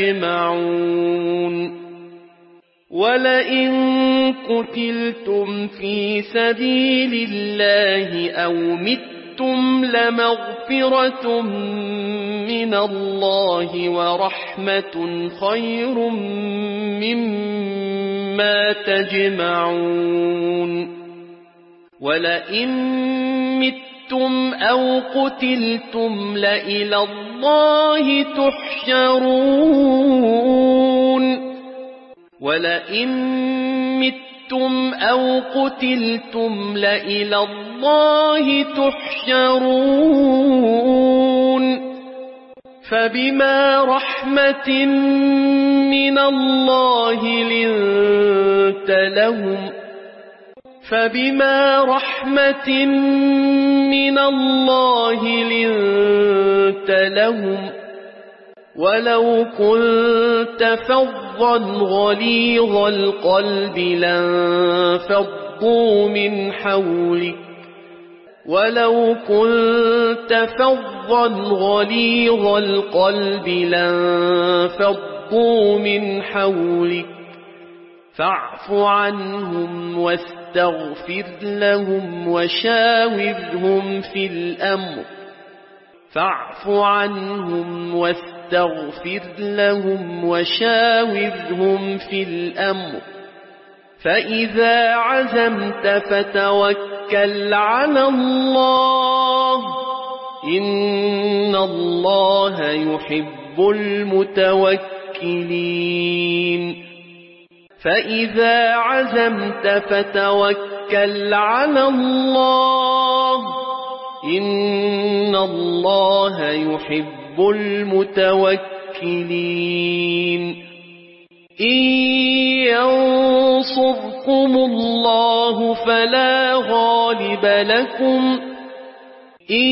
Speaker 3: تجمعون ولئن قتلتم في سبيل الله أو متم لمغفرة من الله ورحمة خير مما تجمعون ولئن متم أو قتلتم لإلى الله تحشرون ولئن متم أو قتلتم لإلى الله تحشرون فبما رحمة من الله لنت لهم فبما رحمة من الله لنت لهم ولو كنت فظا غليظ القلب لانفضوا من حولك ولو كنت فظا غليظ القلب لانفضوا من حولك فاعف عنهم واستغفر لهم وشاورهم في الأمر فاعف عنهم واستغفر لهم وشاورهم في الأمر فإذا عزمت فتوكل على الله إن الله يحب المتوكلين فإذا عزمت فتوكل على الله إن الله يحب المتوكلين إن ينصركم الله فلا غالب لكم إن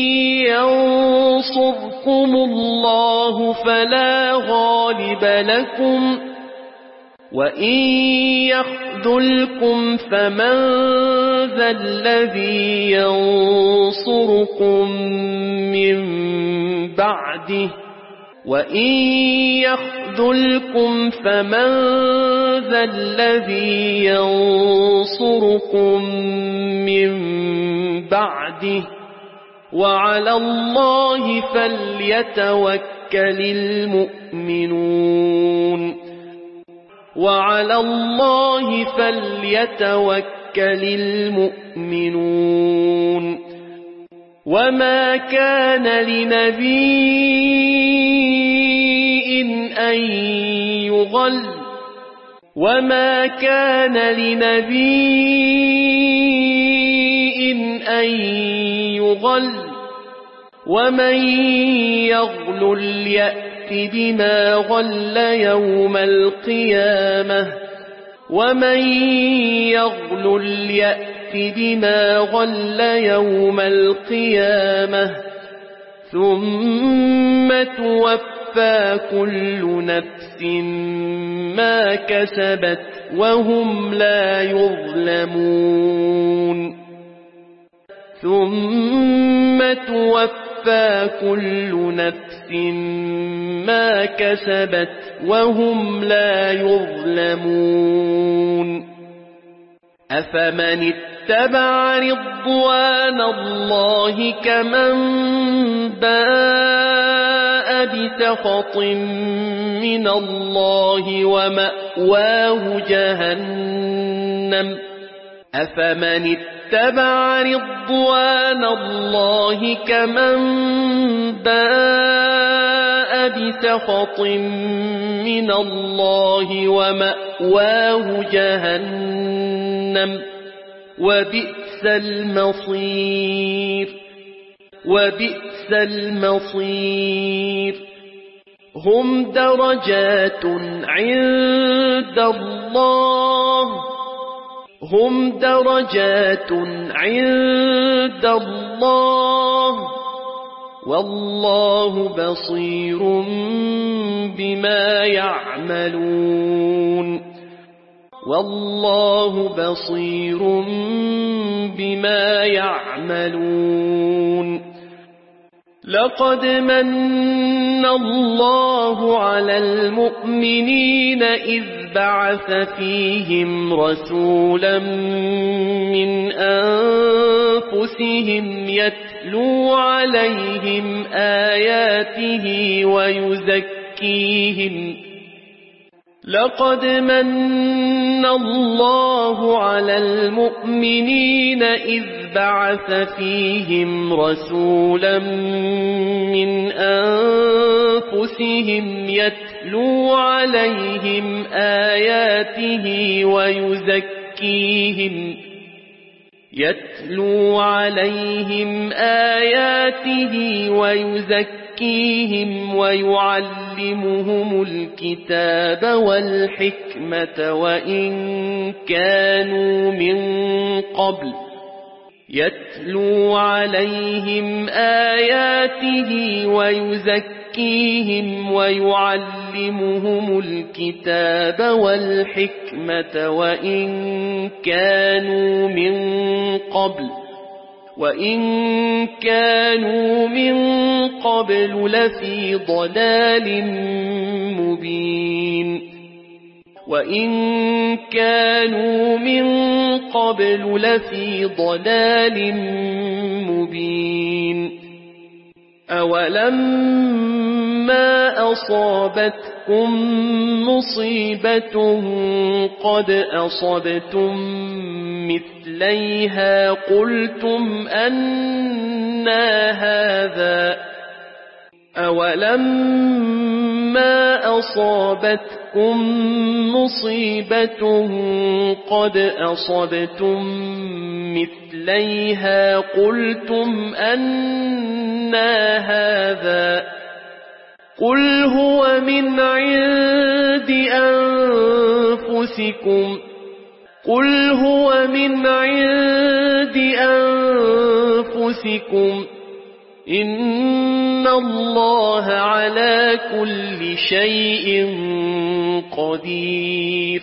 Speaker 3: ينصركم الله فلا غالب لكم وإن يخذلكم فمن ذا الذي ينصركم من بعده وإن يخذلكم فمن ذا الذي ينصركم من بعده وعلى الله فليتوكل المؤمنون وعلى الله فليتوكل المؤمنون وما كان لنبي أن يغل وما كان لنبي أن يغل ومن يغلل يأت بما غل يوم القيامة ومن يغلل يأت بما غل يوم القيامة ثم توفى كل نفس ما كسبت وهم لا يظلمون ثم توفى كل نفس ما كسبت وهم لا يظلمون أفمن اتبع رضوان الله كمن باء بسخط من الله ومأواه جهنم أفمن اتبع رضوان الله كمن باء بسخط من الله ومأواه جهنم وبئس المصير وبئس المصير هم درجات عند الله هم درجات عند الله والله بصير بما يعملون والله بصير بما يعملون لقد من الله على المؤمنين إذ بعث فيهم رسولا من أنفسهم يتلو عليهم آياته ويزكيهم لقد من الله على المؤمنين إذ بعث فيهم رسولا من أنفسهم يتلو عليهم آياته ويزكيهم ويعلمهم الكتاب والحكمة وإن كانوا من قبل يتلو عليهم آياته ويزكيهم ويعلمهم الكتاب والحكمة وإن كانوا من قبل لفي ضلال مبين أولما أصابتكم مصيبة قد أصبتم مثليها قلتم أنى هذا أولما أصابتكم مصيبة قد أصبتم مثليها قلتم أنى هذا قل هو من عند أنفسكم إن الله على كل شيء قدير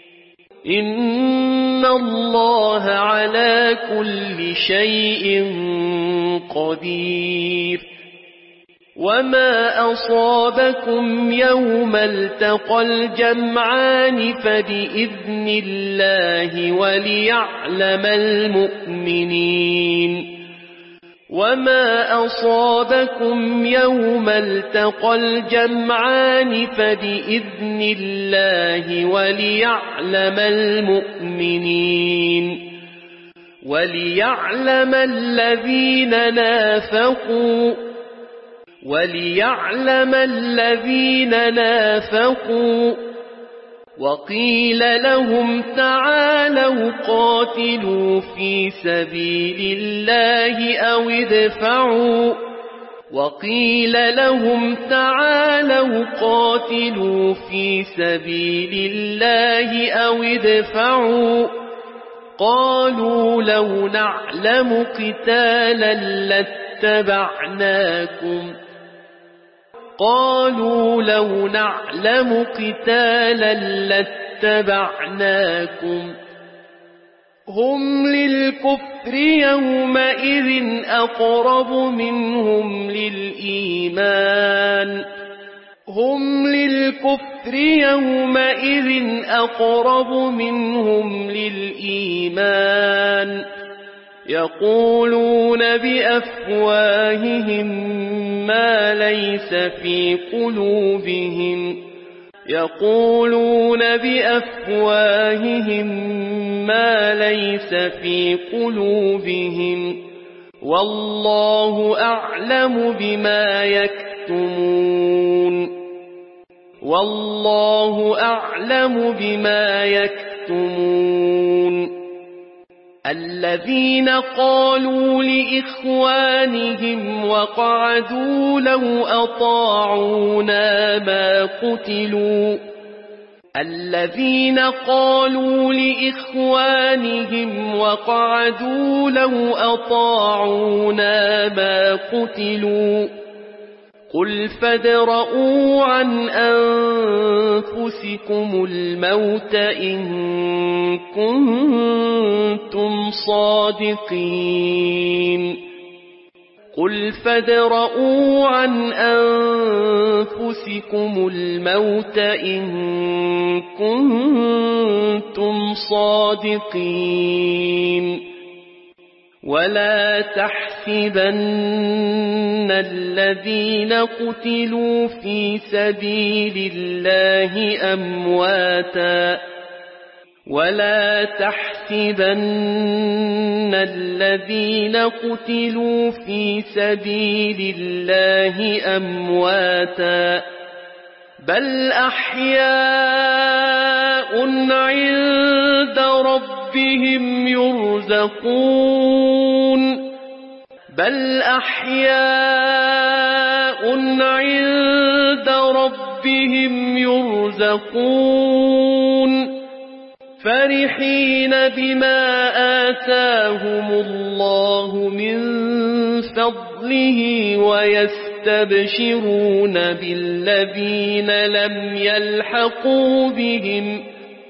Speaker 3: وما أصابكم يوم التقى الجمعان فبإذن الله وليعلم المؤمنين وما أصابكم يوم التقى الجمعان فبإذن الله وليعلم المؤمنين وليعلم الذين نافقوا وقيل لهم تعالوا قاتلوا في سبيل الله أو ادفعوا قالوا لو نعلم قتالا لاتبعناكم هم للكفر يومئذ أقرب منهم للإيمان يقولون بأفواههم ما ليس في قلوبهم والله أعلم بما يكتمون والله أعلم بما يكتمون الذين قالوا لإخوانهم وقعدوا لو أطاعونا ما قتلوا الذين قالوا لإخوانهم وقعدوا لو أطاعونا ما قتلوا قل فادرءوا عن أنفسكم الموت إن كنتم صادقين قل فادرءوا عن أنفسكم الموت إن كنتم صادقين ولا تحسبن الذين قتلوا في سبيل الله أمواتا ولا تحسبن الذين قتلوا في سبيل الله أمواتا بل أحياء عند ربهم يرزقون بل أحياء عند ربهم يرزقون فرحين بما آتاهم الله من فضله ويستبشرون بالذين لم يلحقوا بهم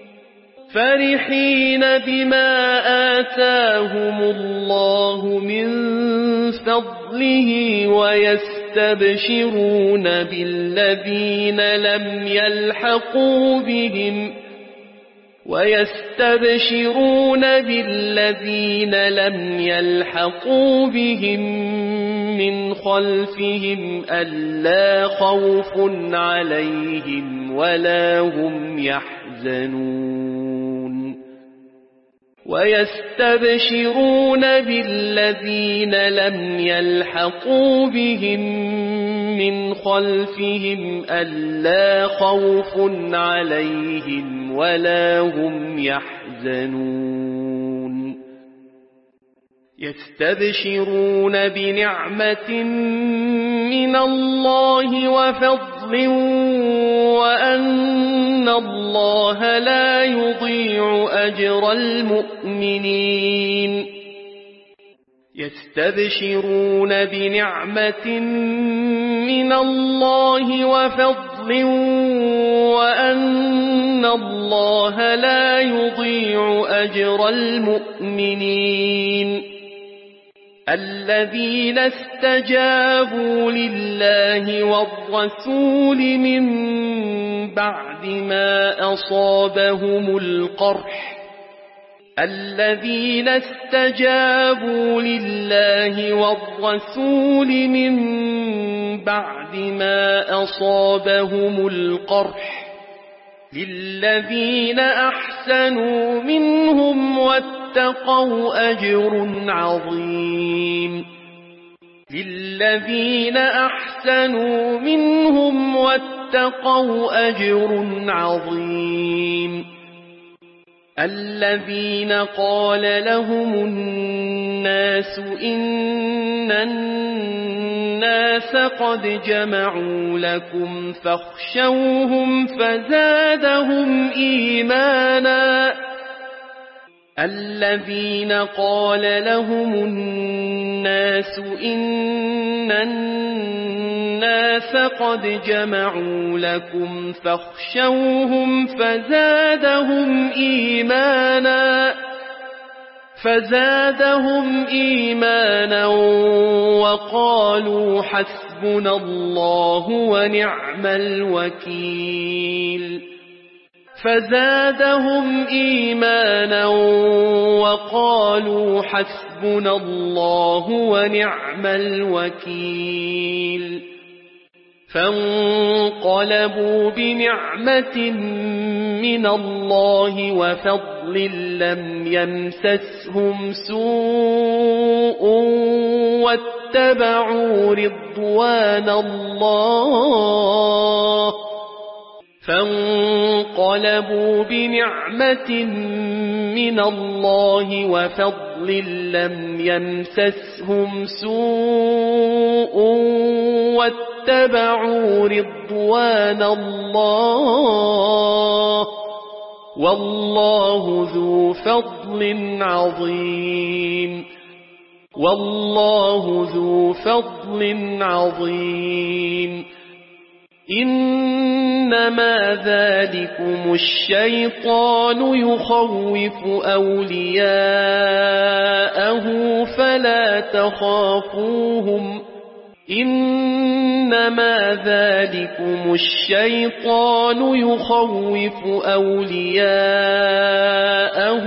Speaker 3: فرحين بما آتاهم الله من فضله ويستبشرون بالذين لم يلحقوا بهم من خلفهم ألا خوف عليهم ولا هم يحزنون ويستبشرون بالذين لم يلحقوا بهم من خلفهم ألا خوف عليهم ولا هم يحزنون يستبشرون بنعمة من الله وفضل وأن الله لا يضيع أجر المؤمنين يستبشرون بنعمة من الله وفضل وأن الله لا يضيع أجر المؤمنين الذين استجابوا لله والرسول من بعد ما أصابهم القرح الذين استجابوا لله والرسول من بعد ما أصابهم القرح للذين أحسنوا منهم واتقوا أجر عظيم للذين أحسنوا منهم واتقوا أجر عظيم الذين قال لهم الناس إن الناس قد جمعوا لكم فاخشوهم فزادهم إيمانا الذين قال لهم الناس إن الناس قد جمعوا لكم فاخشوهم فزادهم إيمانا وقالوا حسبنا الله ونعم الوكيل فزادهم إيمانا وقالوا حسبنا الله ونعم الوكيل فانقلبوا بنعمة من الله وفضل لم يمسسهم سوء واتبعوا رضوان الله فانقلبوا بنعمة من الله وفضل لم يمسسهم سوء واتبعوا رضوان الله والله ذو فضل عظيم والله ذو فضل عظيم إنما ذلكم الشيطان يخوف أولياءه فلا تخافوهم إنما ذلكم الشيطان يخوف أولياءه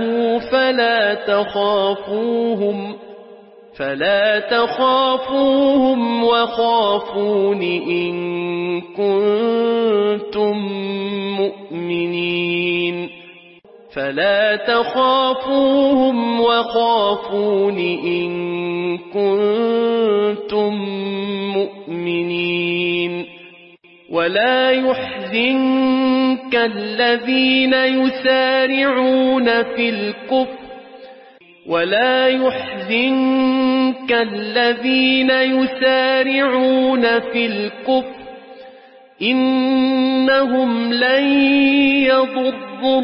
Speaker 3: فلا تخافوهم وخافون إن كنتم مؤمنين فلا تخافوهم وخافون إن كنتم مؤمنين ولا يحزنك الذين يسارعون في الكفر إنهم لن يضروا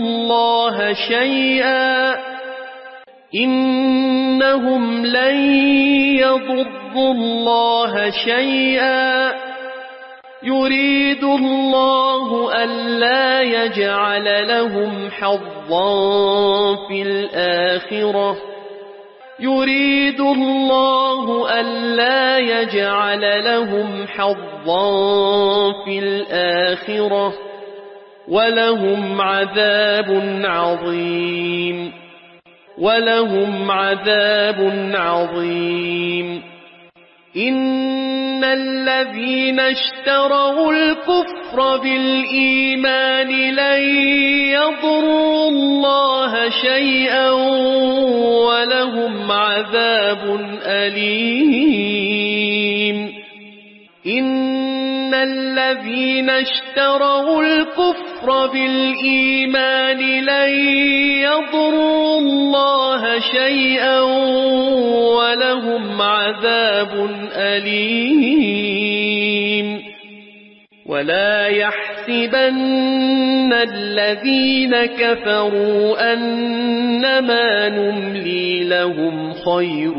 Speaker 3: الله شيئا يريد الله ألا يجعل لهم حظا في الآخرة ولهم عذاب عظيم إن الذين اشتروا الكفر بالإيمان لن يضروا الله شيئا ولهم عذاب أليم إن الذين اشتروا الكفر بالإيمان لن يضروا الله شيئا ولهم عذاب أليم ولا يحسبن الذين كفروا أنما نملي لهم خير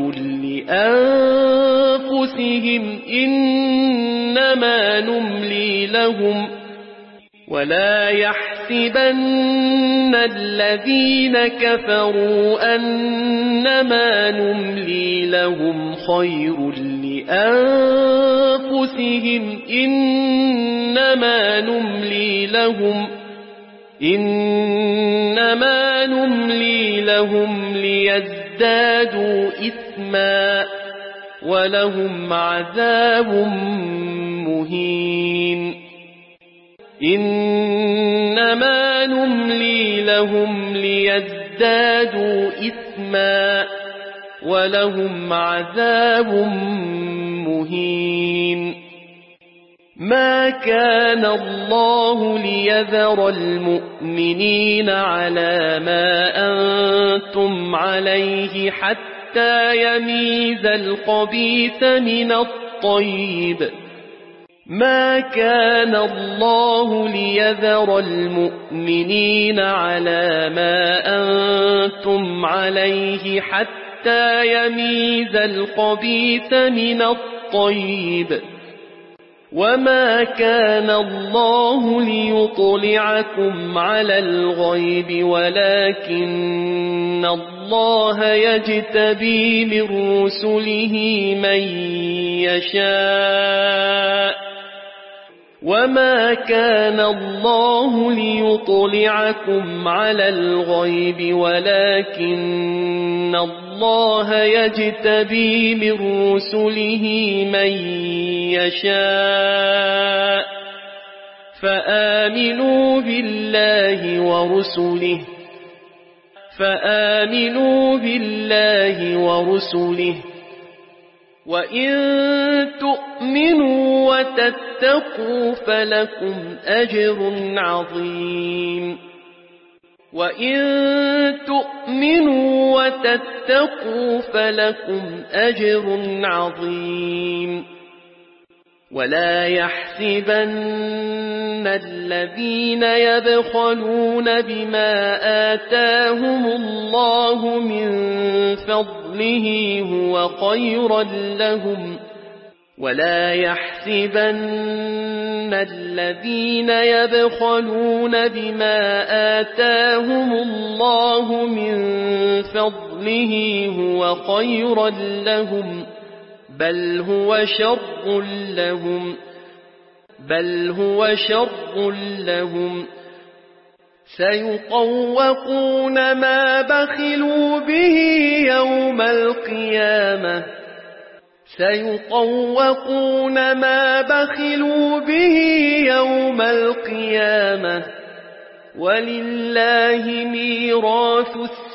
Speaker 3: لأنفسهم إنما نملي لهم ولا يحسبن الذين كفروا أنما نملي لهم خير لأنفسهم إنما نملي لهم ليزدادوا إثما ولهم عذاب مهين إنما نملي لهم ليزدادوا إثما ولهم عذاب مهين ما كان الله ليذر المؤمنين على ما أنتم عليه حتى يميز الخبيث من الطيب ما كان الله ليذر المؤمنين على ما أنتم عليه حتى يميز الخبيث من الطيب وما كان الله ليطلعكم على الغيب ولكن الله يجتبي من رسله من يشاء وما كان الله ليطلعكم على الغيب ولكن الله يجتبي من رسله من يشاء فآمنوا بالله ورسله وإن تؤمنوا وتتقوا فلكم أجر عظيم وإن تؤمنوا وتتقوا فلكم أجر عظيم ولا يحسبن الذين يبخلون بما آتاهم الله من فضله هو خيرا لهم ولا يحسبن الذين يبخلون بما آتاهم الله من فضله هو خيرا لهم بل هو شر لهم سيطوقون ما بخلوا به يوم القيامة ولله ميراث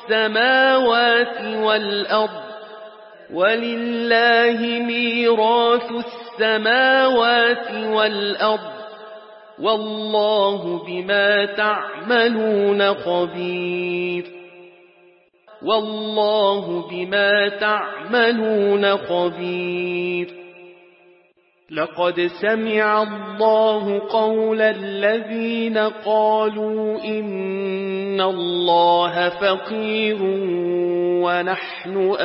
Speaker 3: السماوات والأرض والله بما تعملون خبير لقد سمع الله قول الذين قالوا إن الله فقير ونحن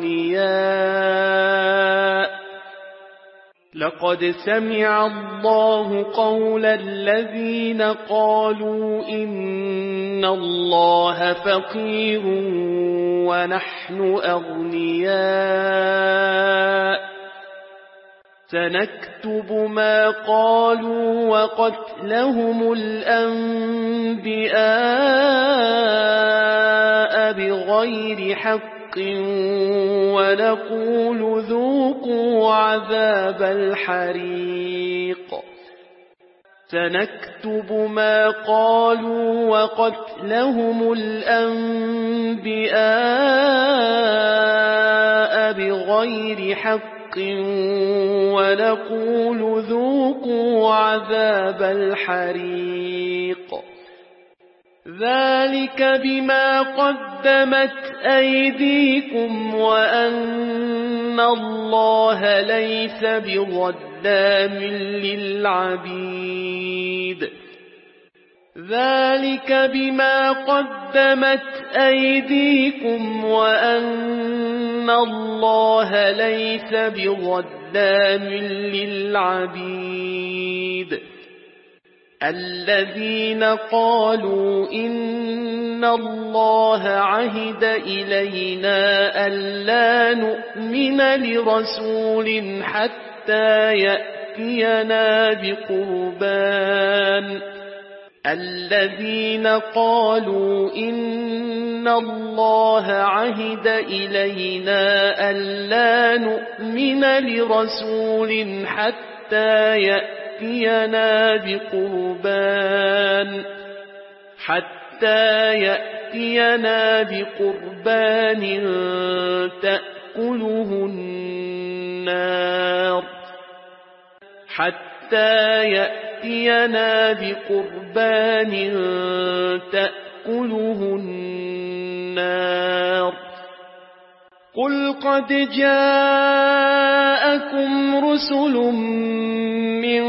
Speaker 3: أغنياء لقد سمع الله قول الذين قالوا إن الله فقير ونحن أغنياء سنكتب ما قالوا وقتلهم الأنبياء بغير حق ونقول ذوقوا عذاب الحريق سنكتب ما قالوا وقتلهم الأنبياء بغير حق ونقول ذوقوا عذاب الحريق ذلك بما قدمت أيديكم وأن الله ليس بظلام للعبيد ذلك بما قدمت أيديكم وأن الله ليس بظلام للعبيد الذين قالوا إن الله عهد إلينا ألا نؤمن لرسول حتى يأتينا بقربان الذين قالوا إن الله عهد إلينا ألا نؤمن لرسول حتى يأتينا بقربان تأكله النار قل قد جاءكم رسل من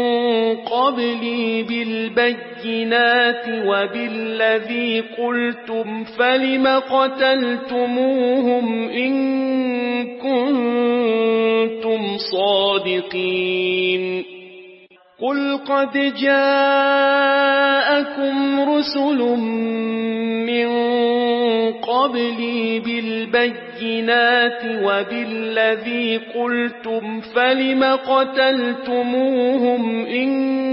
Speaker 3: قبلي بالبينات وبالذي قلتم فلم قتلتموهم إن كنتم صادقين قل قد جاءكم رسل من قبلي بالبينات وبالذي قلتم فلم قتلتموهم إن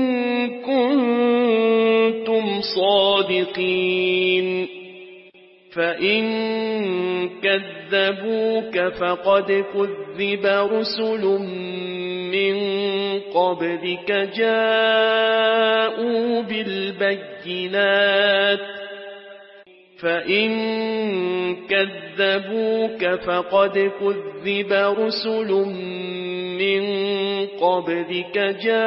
Speaker 3: كنتم صادقين فإن كذبوك فقد كذب رسل من قبلك فإن كذبوك فقد كذب رسل من قبلك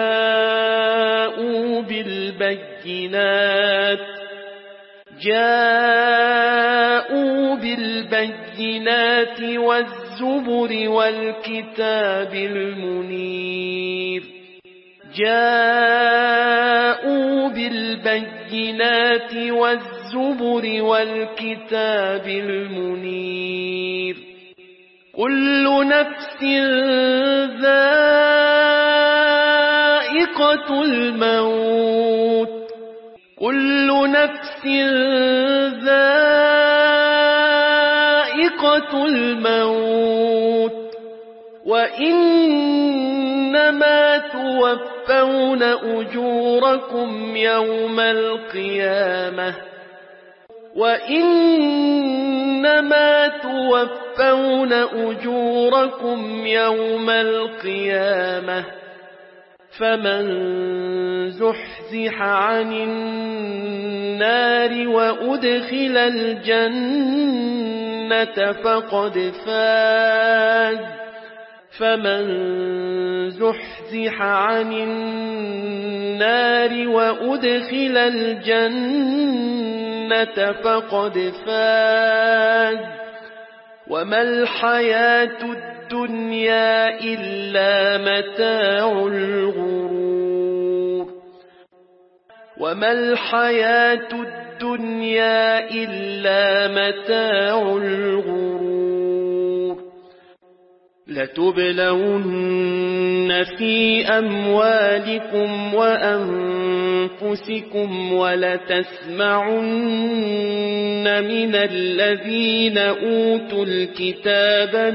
Speaker 3: جاءوا بالبينات والزبر والكتاب المنير كل نفس ذائقة الموت وإنما توفون أجوركم يوم القيامة فمن زحزح عن النار وأدخل الجنة فقد فاز وما الحياة الدنيا إلا متاع الغرور لتبلون في أموالكم وأنفسكم ولتسمعن من الذين أوتوا الكتاب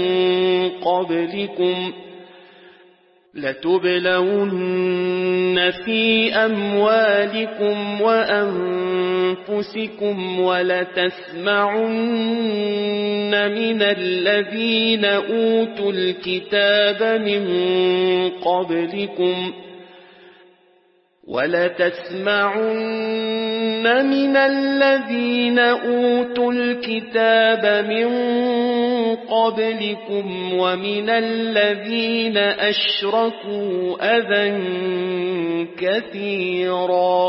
Speaker 3: من قبلكم ومن الذين أشركوا أذى كثيرا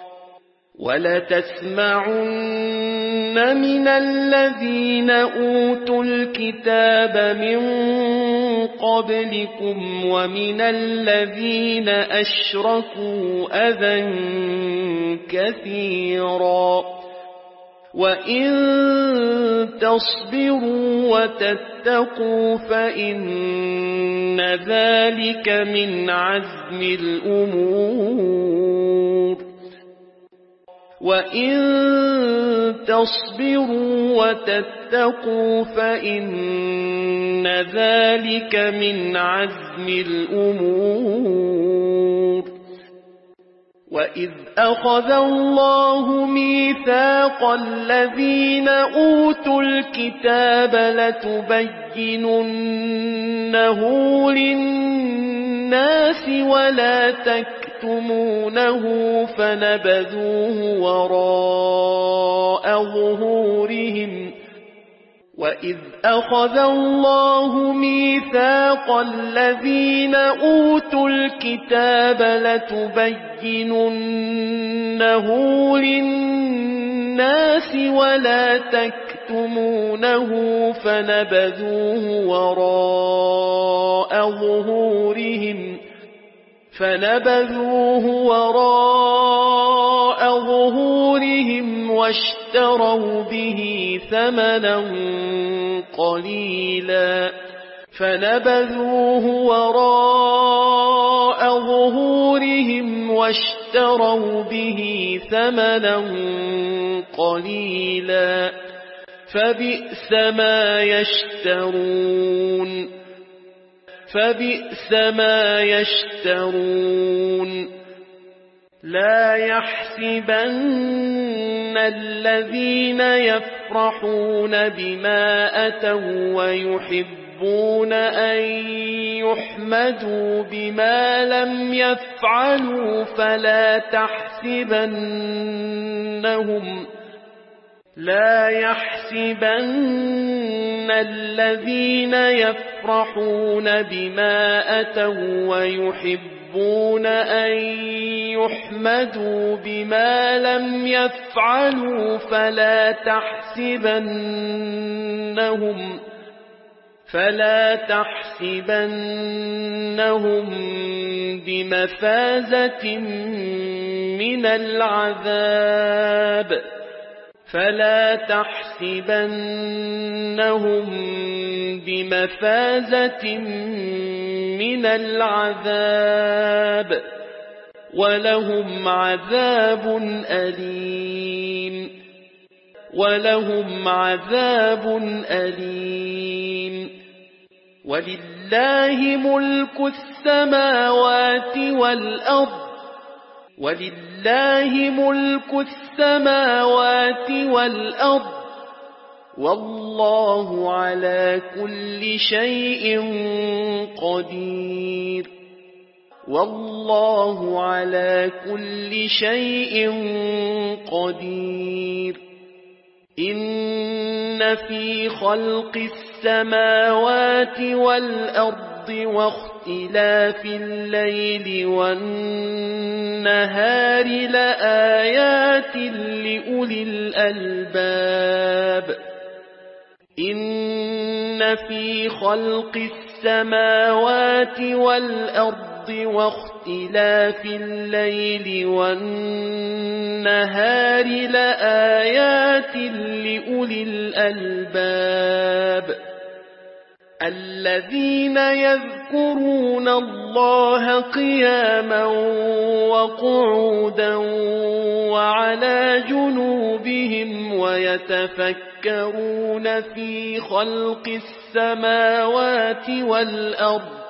Speaker 3: وإن تصبروا وتتقوا فإن ذلك من عزم الأمور وإذ أخذ الله ميثاق الذين أوتوا الكتاب لتبيننه للناس ولا تكتمونه فنبذوه وراء ظهورهم وإذ أخذ الله ميثاق الذين أوتوا الكتاب لتبيننه للناس ولا تكتمونه فنبذوه وراء ظهورهم واشتروا به ثمنا قليلا فبئس ما يشترون لا يحسبن الذين يفرحون بما أتوا ويحبون أن يحمدوا بما لم لا يحسبن الذين يفرحون بما أتوا ويحبون أن يحمدوا بما لم يفعلوا فلا تحسبنهم بمفازة من العذاب ولهم عذاب أليم ولله ملك السماوات والأرض والله على كل شيء قدير إن في خلق السماوات والأرض واختلاف الليل والنهار لآيات لأولي الألباب إن في خلق السماوات والأرض واختلاف الليل والنهار لآيات لأولي الألباب الذين يذكرون الله قياما وقعودا وعلى جنوبهم ويتفكرون في خلق السماوات والأرض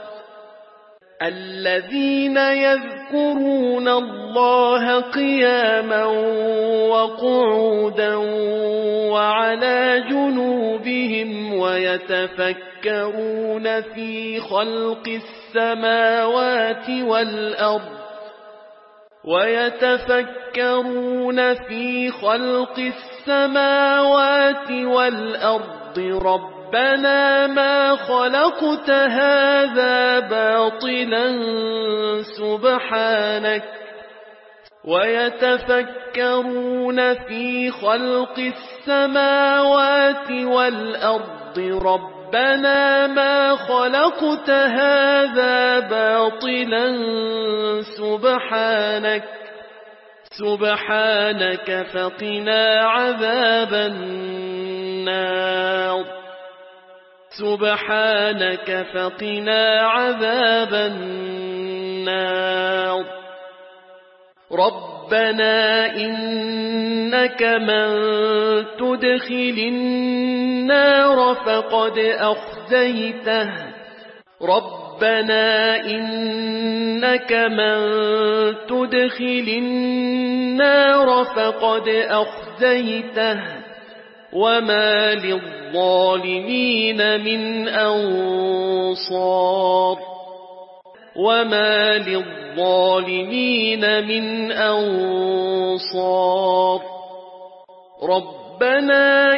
Speaker 3: الذين يذكرون الله قياما وقعودا وعلى جنوبهم ويتفكرون في خلق السماوات والأرض ربنا ما خلقت هذا باطلا سبحانك ويتفكرون في خلق السماوات والأرض ربنا ما خلقت هذا باطلا سبحانك فقنا عذاب النار ربنا إنك من تدخل النار فقد أخزيته ربنا إنك من تدخل النار فقد أخزيته وما للظالمين من أنصار ربنا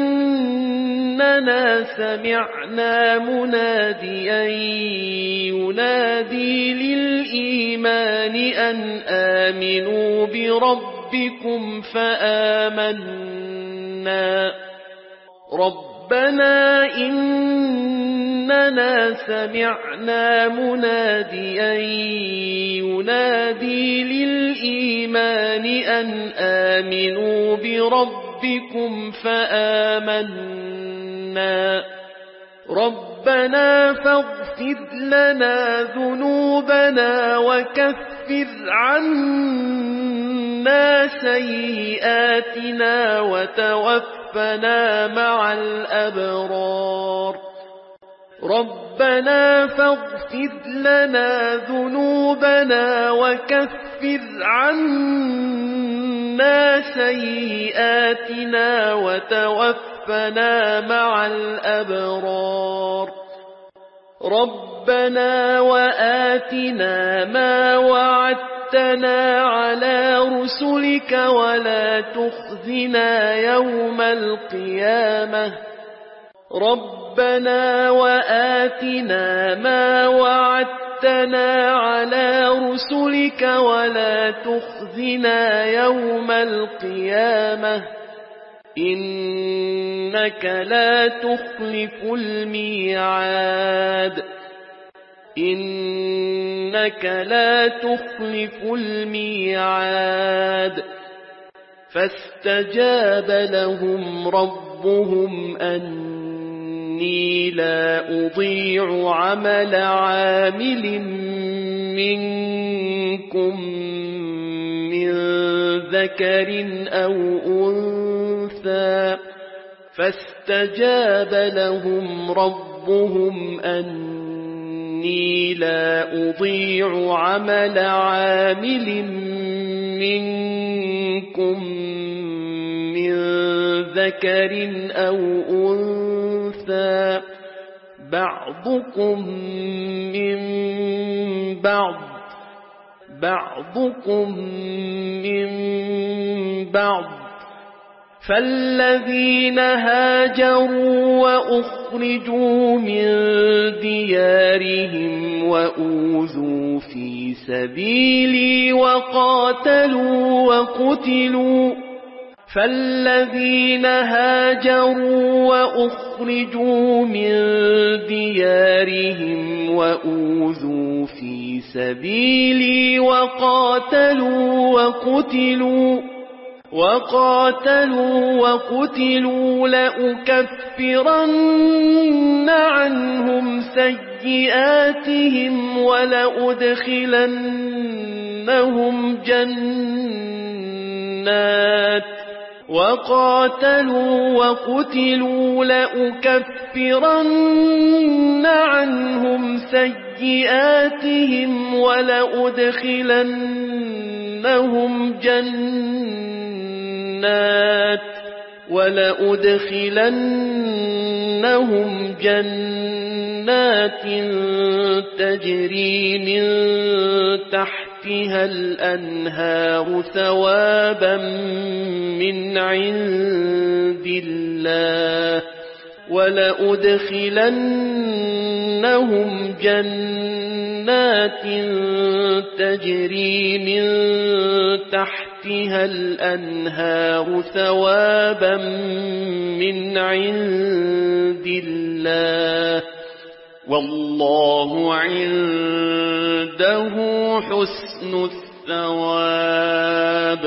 Speaker 3: إننا سمعنا مناديا ينادي للإيمان أن آمنوا بربكم فآمنا ربنا إننا سمعنا مناديا ينادي للإيمان أن آمنوا بربكم فآمنا ربنا فاغفر لنا ذنوبنا وكفر عنا سيئاتنا وتوفنا مع الأبرار ربنا فاغفر لنا ذنوبنا وكفر عنا سيئاتنا وتوفنا مع الأبرار ربنا وآتنا ما وعدتنا على رسلك ولا تخزنا يوم القيامة ربنا وآتنا ما وعدتنا على رسلك ولا تخزنا يوم القيامة إنك لا تخلف الميعاد إنك لا تخلف الميعاد فاستجاب لهم ربهم أني لا أضيع عمل عامل منكم من ذكر أو أنثى فاستجاب لهم ربهم أني لا أضيع عمل عامل منكم من ذكر أو أنثى بعضكم من بعض فالذين هاجروا وأخرجوا من ديارهم وأوذوا في سبيلي فالذين هاجروا وأخرجوا من ديارهم وأوذوا في سبيلي وقاتلوا لأكفرن عنهم سيئاتهم ولأدخلنهم جنات تجري من تحتها الأنهار ثوابا من عند الله ولأدخلنهم جنات تجري من تحتها الأنهار ثوابا من عند الله والله عنده حسن الثواب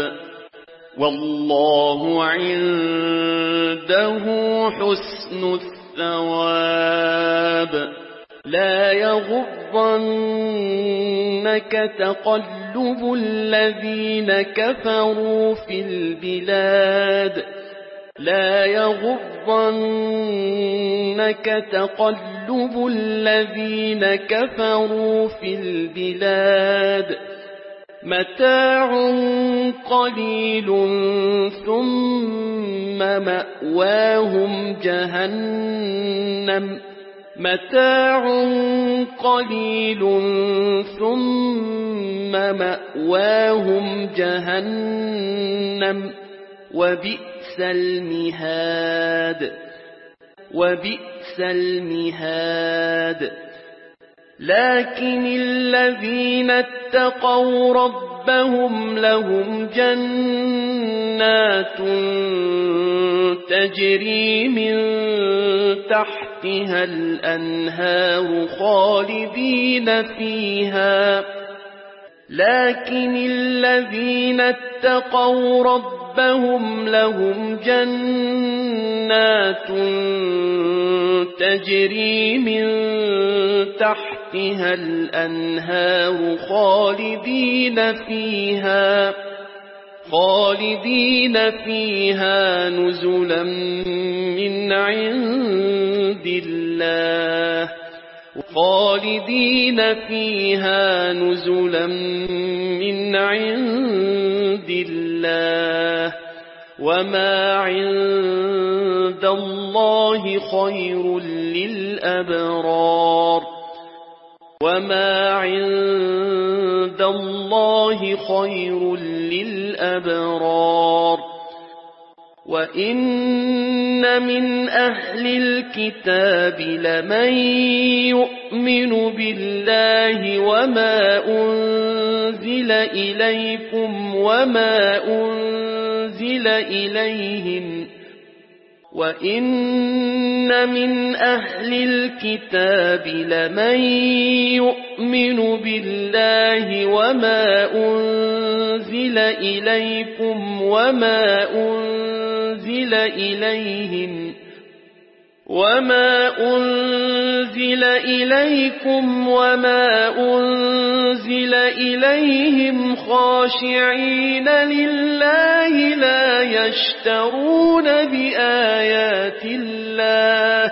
Speaker 3: لا يغرنك تقلب الذين كفروا في البلاد متاع قليل ثم مأواهم جهنم وبئس المهاد لكن الذين اتقوا ربهم لهم جنات تجري من تحتها الأنهار خالدين فيها نزلا من عند الله وما عند الله خير للأبرار وما عند الله خير للأبرار وإن من أهل الكتاب لمن يؤمن بالله وما أنزل إليكم وما أنزل إليهم وإن من أهل الكتاب لمن يؤمن بالله وما أنزل إليكم وما أنزل إليهم خاشعين لله لا يشترون بآيات الله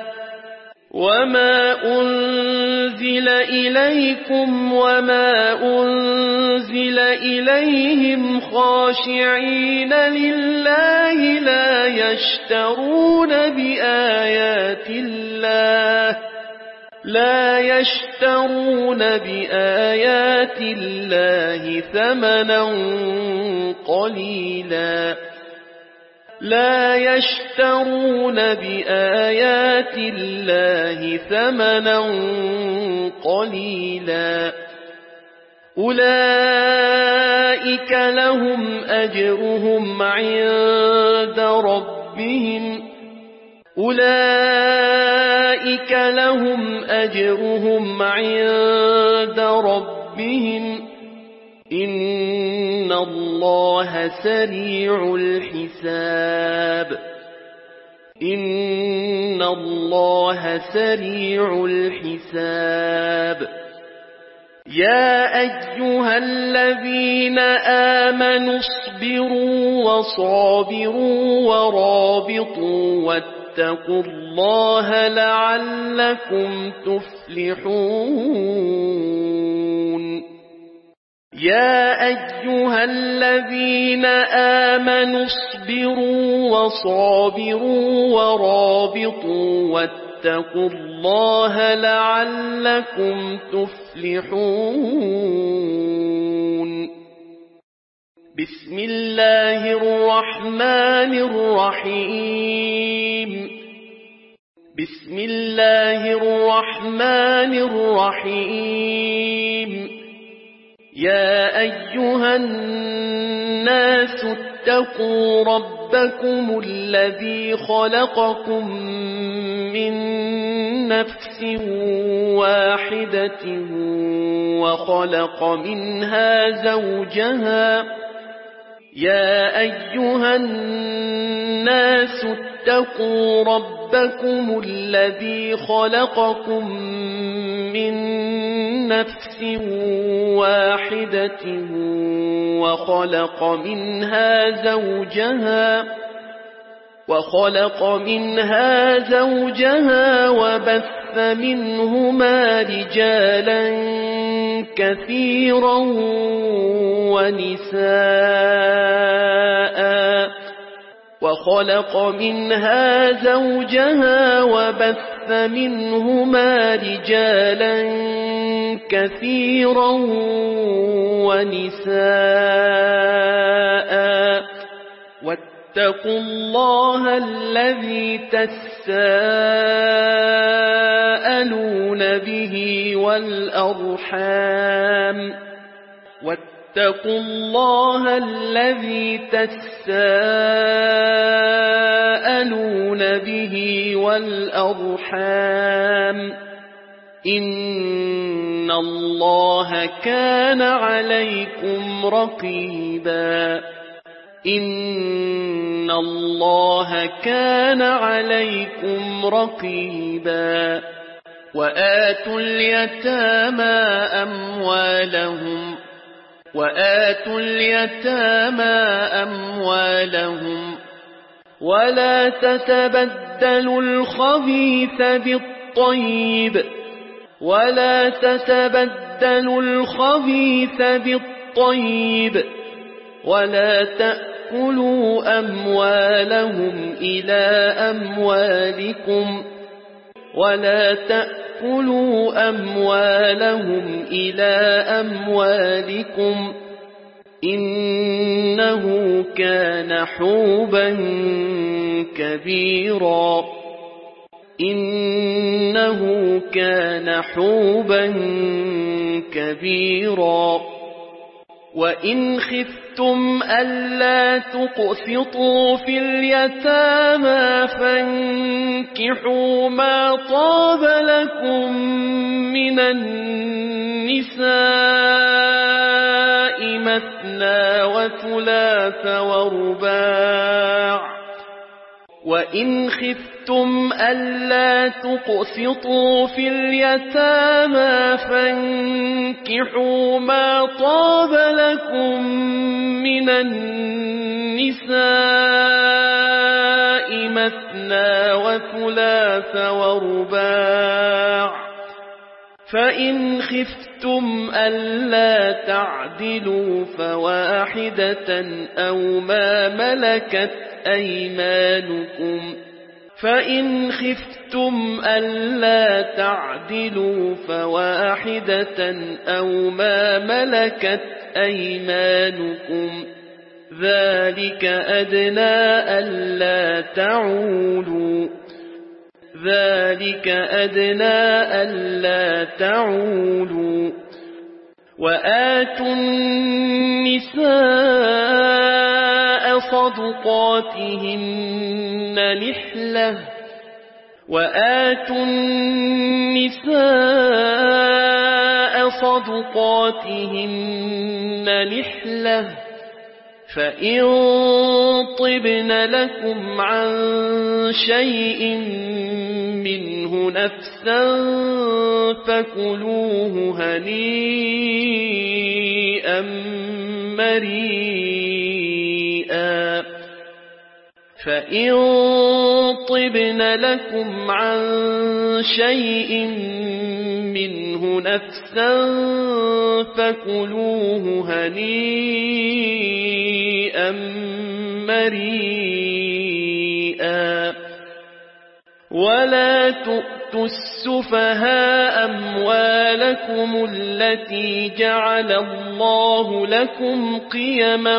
Speaker 3: لا يشترون بآيات الله ثمنا قليلا أولئك لهم أجرهم عند ربهم إن الله سريع الحساب يا أيها الذين آمنوا اصبروا وصابروا ورابطوا واتقوا الله لعلكم تفلحون يا أيها الذين آمنوا اصبروا وصابروا ورابطوا واتقوا الله لعلكم تفلحون بسم الله الرحمن الرحيم يا أيها الناس اتقوا ربكم الذي خلقكم من نفس واحدة وخلق منها زوجها يا أيها الناس اتقوا ربكم الذي خلقكم من نفس واحدة وخلق منها زوجها وبث منهما رجالا كثيرا ونساء واتقوا الله الذي تساءلون به والأرحام إن الله كان عليكم رقيبا وآتوا اليتامى أموالهم ولا تتبدلوا الخبيث بالطيب ولا تأكلوا أموالهم إلى أموالكم تأكلوا أموالهم إلى أموالكم إنه كان حوبا كبيرا إنه كان حوبا كبيرا وإن خفتم ألا تقسطوا في اليتامى فانكحوا ما طاب لكم من النساء مثنى وثلاث ورباع وإن خفتم ألا تقسطوا في اليتامى فانكحوا ما طاب لكم من النساء مثنى وثلاث ورباع فإن خفتم ألا تعدلوا فواحدة أو ما ملكت أيمانكم فإن خفتم ألا تعدلوا فواحدة أو ما ملكت أيمانكم ذلك أدنى ألا تعولوا ذلك أدنى ألا تعولوا وآتوا النساء صدقاتهن نحلة وآتوا النساء صدقاتهن نحلة فإن طبن لكم عن شيء منه نفسا فكلوه هنيئا مريئا فإن طبن لكم عن شيء منه نفسا فكلوه هنيئا مريئا ولا تؤتوا السفهاء أموالكم التي جعل الله لكم قيما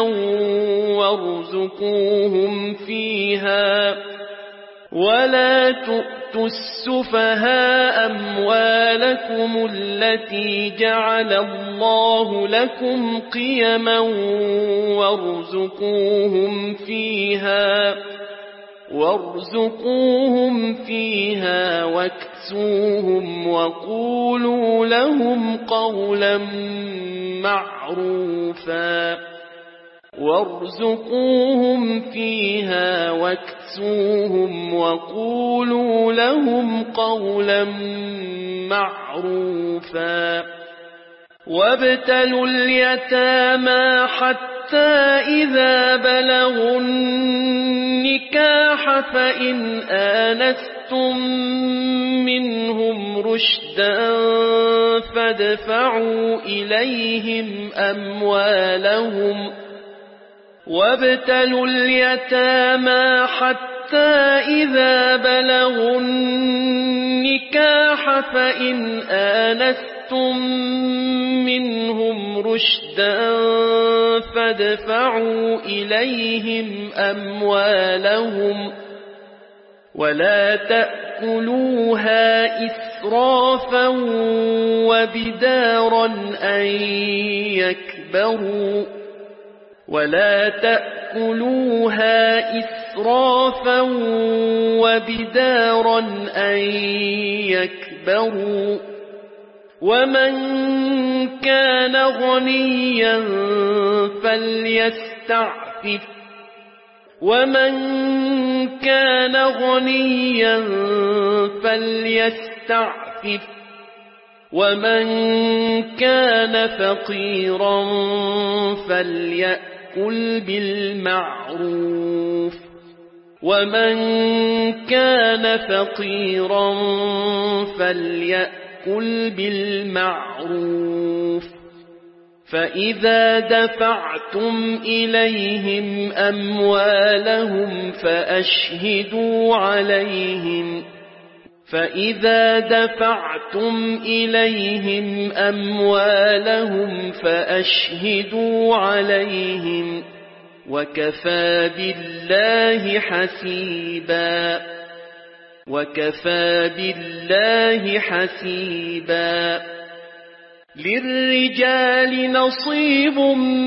Speaker 3: وارزقوهم فيها ولا تؤتوا السفهاء أموالكم التي جعل الله لكم قيما وارزقوهم فيها واكسوهم وقولوا لهم قولا معروفا وارزقوهم فيها واكسوهم وقولوا لهم قولا معروفا وابتلوا اليتامى حتى إذا بلغوا النكاح فإن آنستم منهم رشدا فادفعوا إليهم أموالهم وابتلوا اليتامى حتى إذا بلغوا النكاح فإن آنستم منهم رشدا فادفعوا إليهم أموالهم ولا تأكلوها إسرافا وبدارا أن يكبروا ولا تأكلوها إسرافا وبدارا أن يكبروا ومن كان غنيا فليستعفف ومن كان غنيا فليستعفف ومن كان فقيرا فليأكل بالمعروف ومن كان فقيرا فليأكل بالمعروف فإذا دفعتم إليهم أموالهم فإذا دفعتم إليهم أموالهم فأشهدوا عليهم وكفى بالله حسيبا وكفى بالله حسيبا للرجال نصيب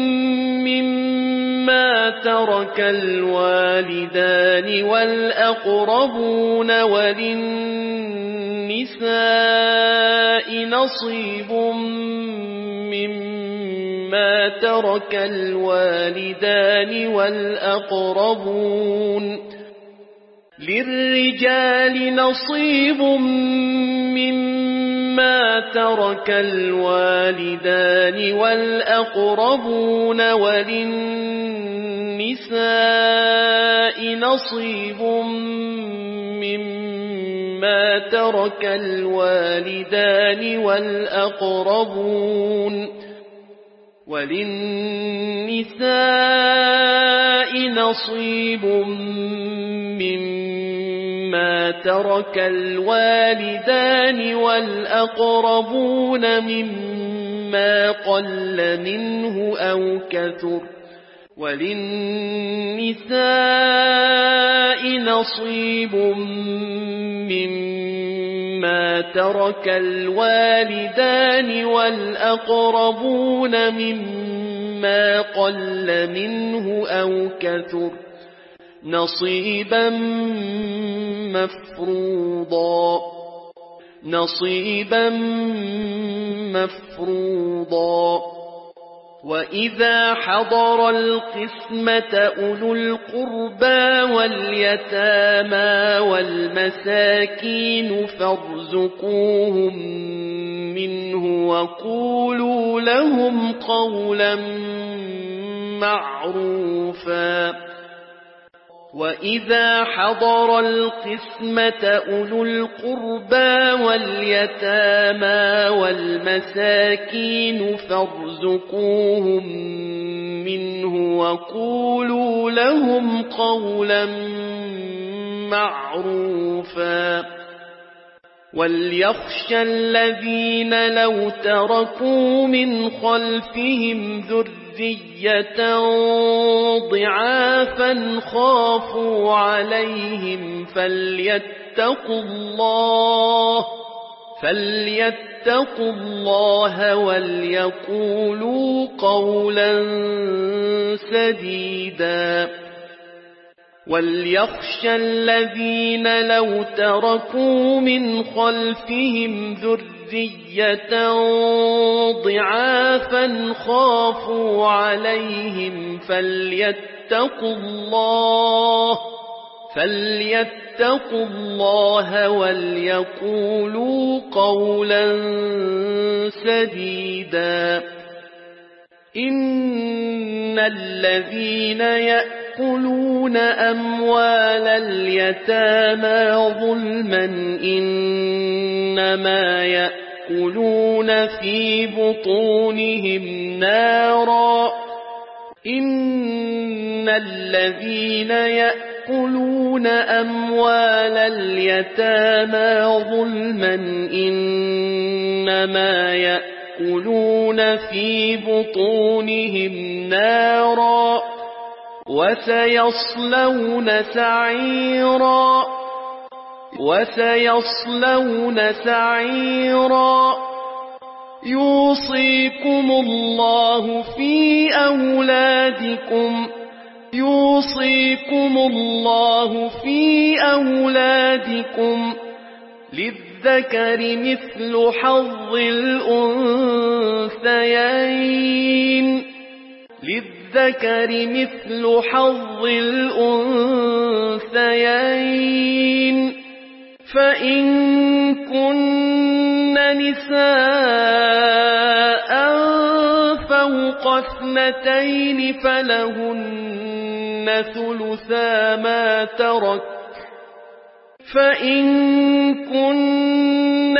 Speaker 3: مما ترك الوالدان والأقربون وللنساء نصيب مما ترك الوالدان والأقربون للرجال نصيب مما ترك الوالدان والأقربون وللنساء نصيب مما ترك الوالدان والأقربون وللنساء نصيب مما ترك الوالدان والأقربون مما قل منه أو كثر وللنساء نصيب مما ترك الوالدان والأقربون مما قل منه أو كثر نصيبا مفروضا نصيبا مفروضا وإذا حضر القسمة أولو القربى واليتامى والمساكين فارزقوهم منه وقولوا لهم قولا معروفا وإذا حضر القسمة أولو القربى واليتامى والمساكين فارزقوهم منه وقولوا لهم قولا معروفا وليخشى الذين لو تركوا من خلفهم ذرية ضعافا خافوا عليهم فليتقوا الله وليقولوا قولا سديدا وليخشى الذين لو تركوا من خلفهم ذرية ضعافا خافوا عليهم فليتقوا الله وليقولوا قولا سديدا إن الذين يأكلون أموال اليتامى ظلما إنما يأكلون في بطونهم نارا إن الذين يأكلون أموال اليتامى ظلما إنما يأكلون في بطونهم نارا وسيصلون سعيرا يوصيكم الله في أولادكم للذكر مثل حظ الأنثيين فإن كن نساء فوق اثنتين فلهن ثلثا ما ترك فإن كن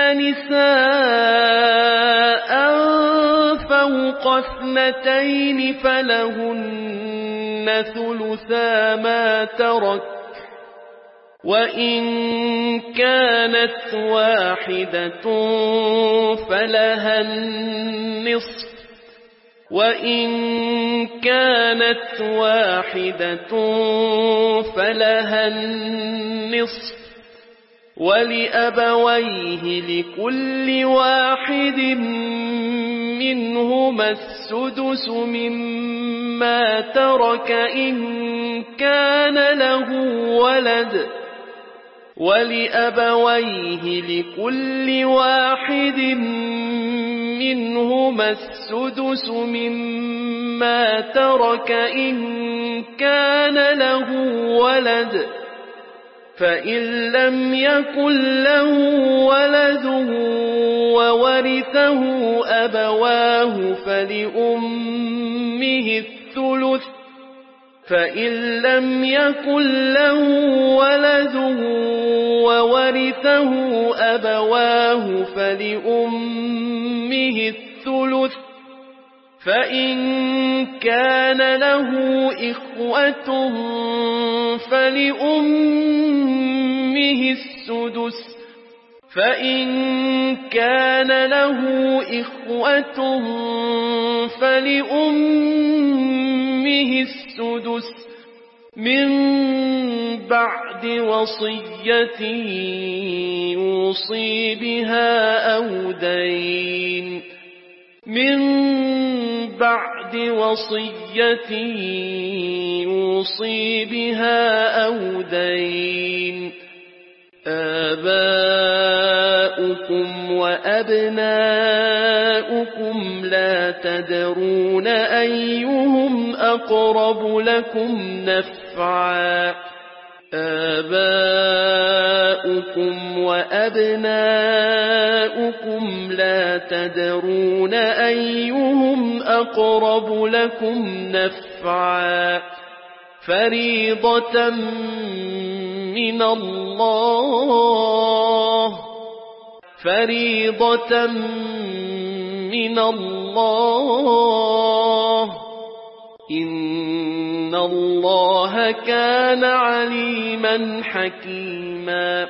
Speaker 3: نساء فوق اثنتين فلهن ثلثا ما ترك وإن كانت واحدة فلها النصف وإن كانت واحدة فلها النصف ولأبويه لكل واحد منهما السدس مما ترك إن كان له ولد ولأبويه لكل واحد منهما السدس مما ترك إن كان له ولد فإن لم يكن له ولد وورثه أبواه فلأمه الثلث فإن لم يكن له ولد وورثه أبواه فلأمه الثلث فإن كان له إخوة فلأمه السدس فإن كان له إخوة فلأمه السدس من بعد وصية يوصي بها أو دين من بعد وصية يوصي بها أو دين آباؤكم وأبناؤكم لا تدرون أيهم أقرب لكم نفعا آباؤكم وأبناؤكم لا تدرون أيهم أقرب لكم نفعا فريضة من الله فريضة من الله إن الله كان عليما حكيما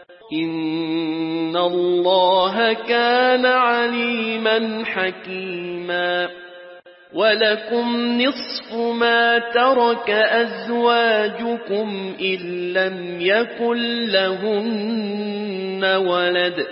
Speaker 3: إن الله كان عليما حكيما ولكم نصف ما ترك أزواجكم إن لم يكن لهن ولد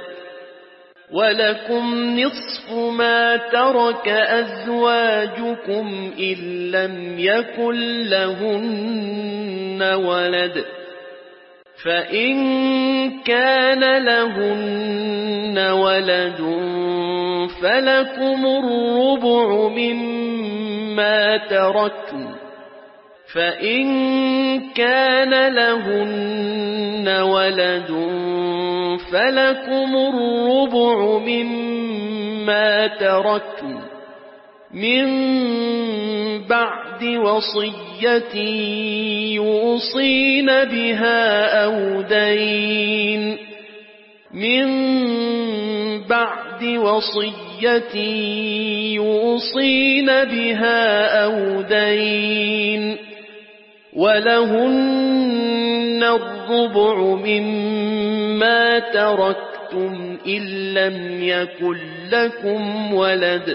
Speaker 3: ولكم نصف ما ترك أزواجكم إن لم يكن لهن ولد فإن كان لهن ولد فلكم الربع مما تركن فإن كان لهن ولد فلكم الربع مما تركن من بعد وصية يوصين بها أو دين من بعد وصية يوصين بها أو دين ولهن الربع مما تركتم إن لم يكن لكم ولد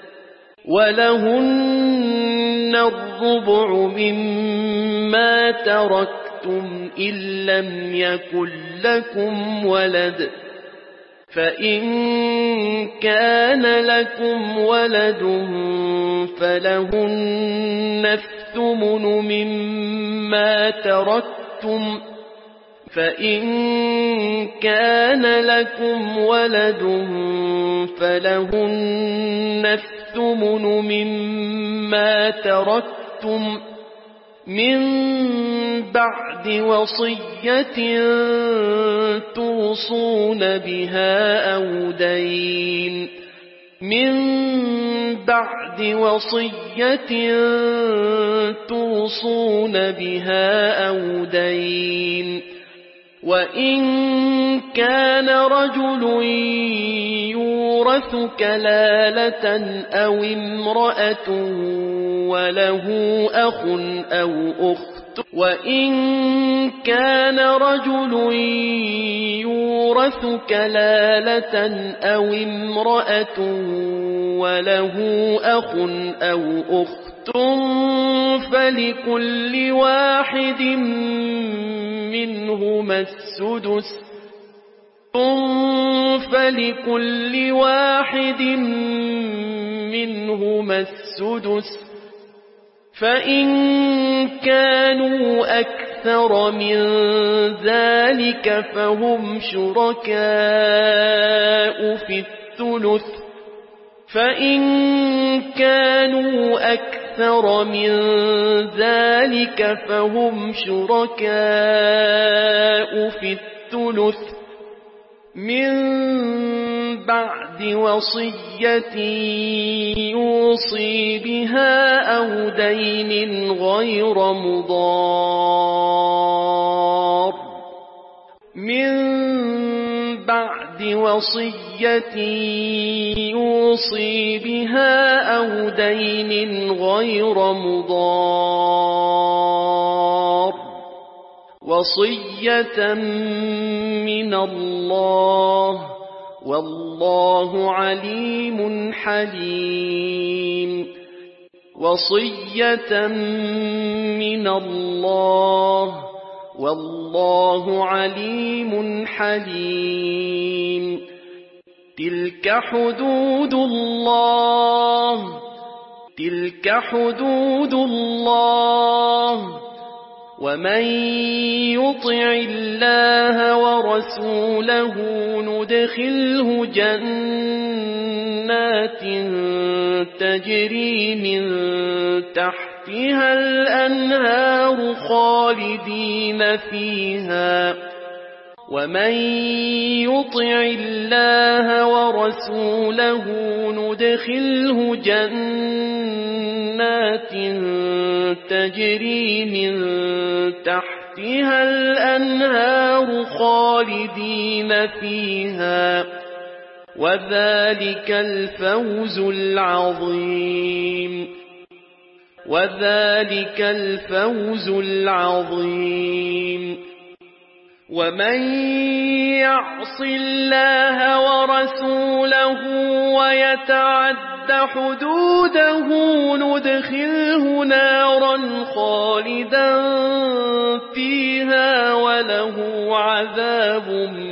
Speaker 3: ولهن الربع مما تركتم إن لم يكن لكم ولد فإن كان لكم ولد فلهن الثمن مما تركتم فإن كان لكم ولد فلهن الثمن مما تركتم من بعد وصية توصون بها أو دين من بعد وصية توصون بها أو دين وإن كان رجل يورث كلالة أو امرأة وله أخ أو أخت وإن كان رجل يورث كلالة أو امرأة وله أخ أو أخت فلكل واحد منهما السدس فإن كانوا أكثر من ذلك فهم شركاء في الثلث من بعد وصية يوصي بها أو دين غير مضار وصية من الله والله عليم حليم تلك حدود الله ومن يطع الله ورسوله ندخله جنات تجري من تحتها الأنهار خالدين فيها وذلك الفوز العظيم ومن يعص الله ورسوله ويتعد حدوده ندخله نارا خالدا فيها وله عذاب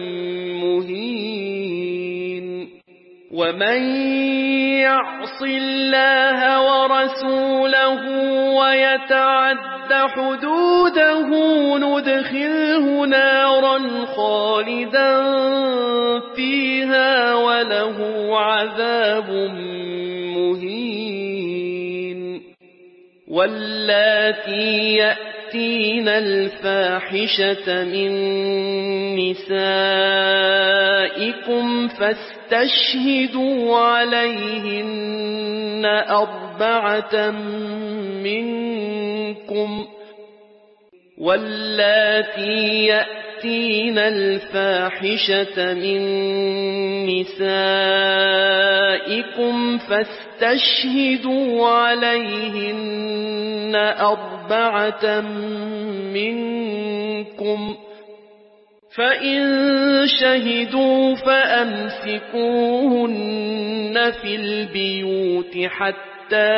Speaker 3: مهين ومن يعص الله ورسوله ويتعد حدوده ندخله نارا خالدا فيها وله عذاب مهين واللاتي يأتين الفاحشة من نسائكم فاستشهدوا عليهن 4 منكم واللاتي يأتين الفاحشة من نسائكم فاستشهدوا عليهن 4 منكم فإن شهدوا فأمسكوهن في البيوت حتى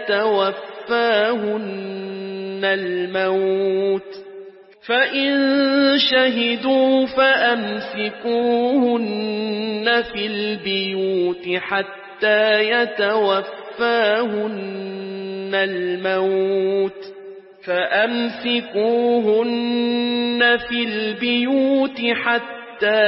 Speaker 3: يتوفاهن الموت فأمسكوهن في البيوت حتى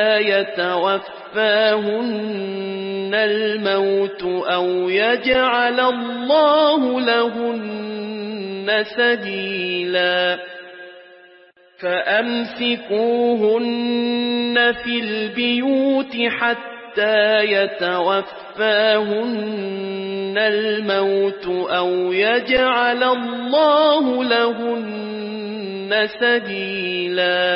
Speaker 3: يتوفاهن الموت أو يجعل الله لهن سبيلا فأمسكوهن في البيوت حتى يتوفاهن الموت أو يجعل الله لهن سبيلا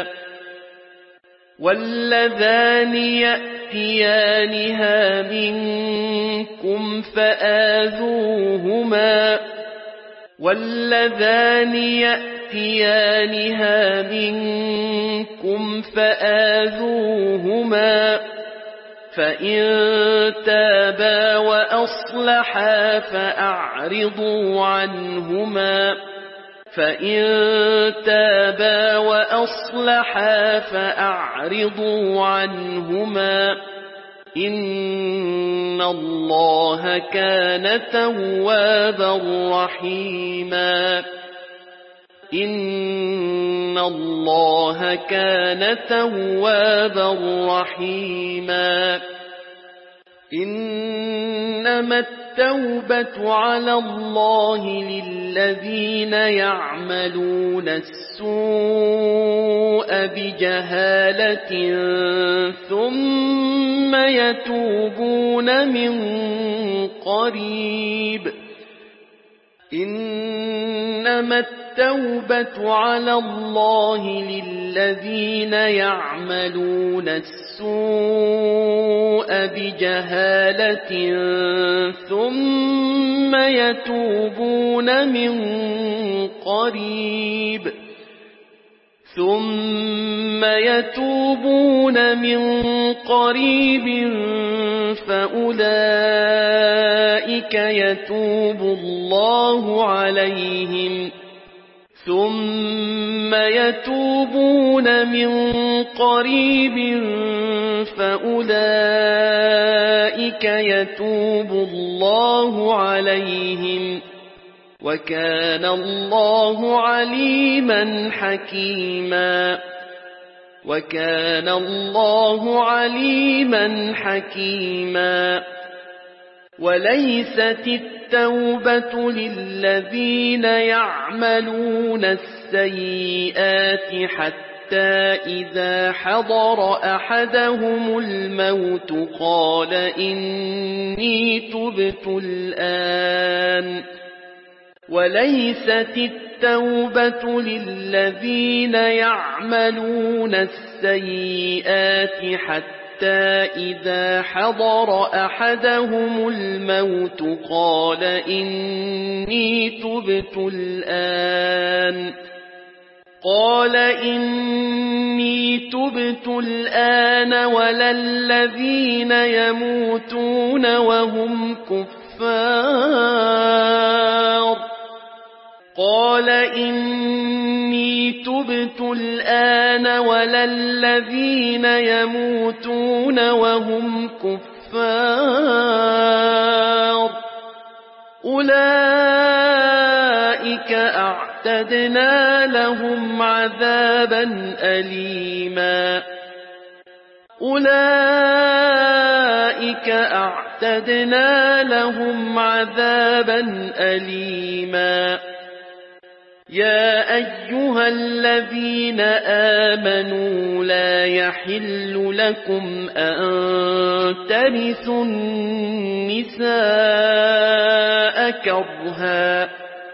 Speaker 3: واللذان يأتيانها منكم فآذوهما واللذان يأتيانها يأتيانها منكم فآذوهما فإن تابا وأصلحا فأعرضوا عنهما إن الله كان توابا رحيما إنما التوبة على الله للذين يعملون السوء بجهالة ثم يتوبون من قريب فأولئك يتوب الله عليهم وكان الله عليما حكيما وليست التوبة للذين يعملون السيئات حتى إذا حضر أحدهم الموت قال إني تبت الآن وليست التوبة للذين يعملون السيئات حتى إذا حضر أحدهم الموت قال إني تبت الآن ولا الذين يموتون وهم كفار قال إني تبت الآن ولا الذين يموتون وهم كفار أولئك أعتدنا لهم عذابا أليما يا أيها الذين آمنوا لا يحل لكم أن ترثوا النساء كرها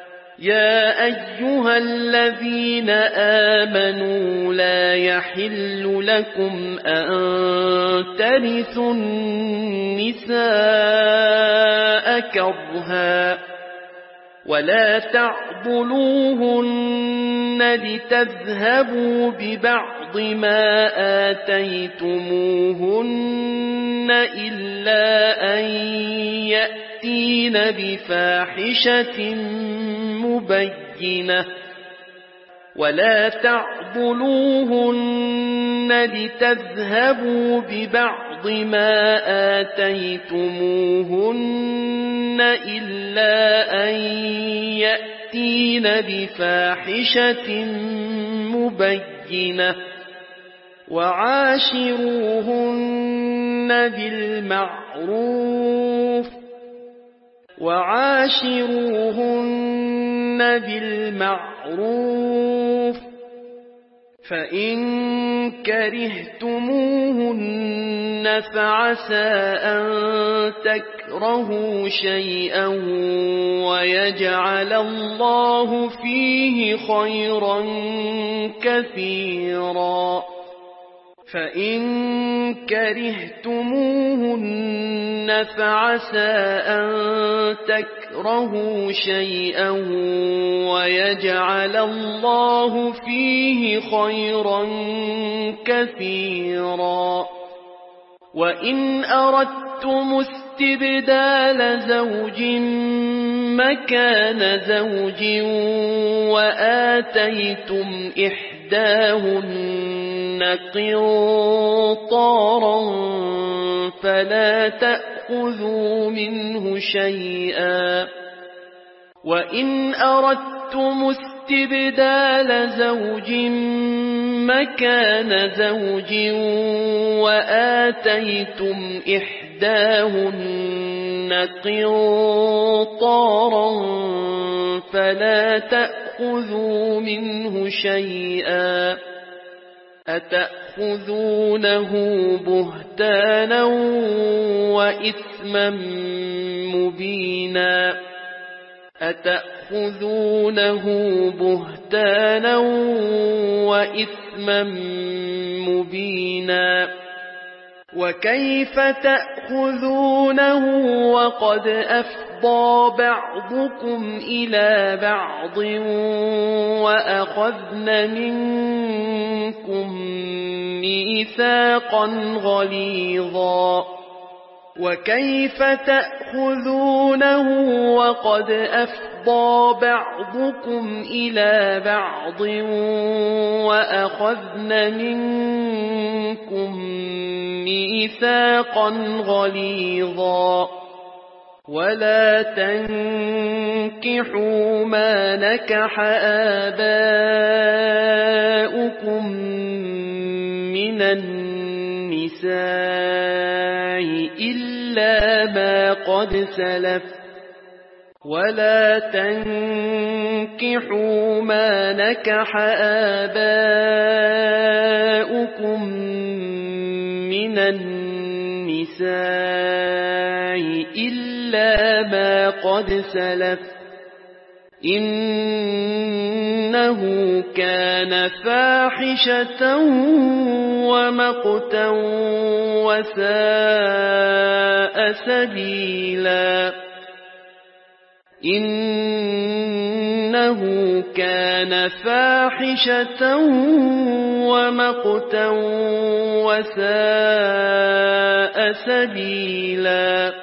Speaker 3: ولا تعضلوهن لتذهبوا ببعض ما آتيتموهن إلا أن يأتين بفاحشة مبينة وعاشروهن بالمعروف فإن كرهتموهن فعسى أن تكرهوا شيئا ويجعل الله فيه خيرا كثيرا فإن كرهتموهن فعسى أن تكرهوا شيئا ويجعل الله فيه خيرا كثيرا. وإن أردتم استبدال زوج مكان زوج وآتيتم إحداهن قنطارا فلا تأخذوا منه شيئا. وإن أردتم استبدال زوج مكان زوج وآتيتم إحداهن قنطارا فلا تأخذوا منه شيئا. أتأخذونه بهتانا وإثما مبينا. أتأخذونه بهتانا وإثما مبينا. وكيف تأخذونه وقد أفضى بعضكم إلى بعض وأخذن منكم ميثاقا غليظا. وكيف تأخذونه وقد أفضى بعضكم إلى بعض وأخذن منكم ميثاقا غليظا. ولا تنكحوا ما نكح آباؤكم من النساء إلا ما قد سلف. ولا تنكحوا ما نكح آباؤكم من النساء إلا ما قد سلف إنه كان فاحشة ومقتا وساء سبيلا. إنه كان فاحشة ومقتا وساء سبيلا.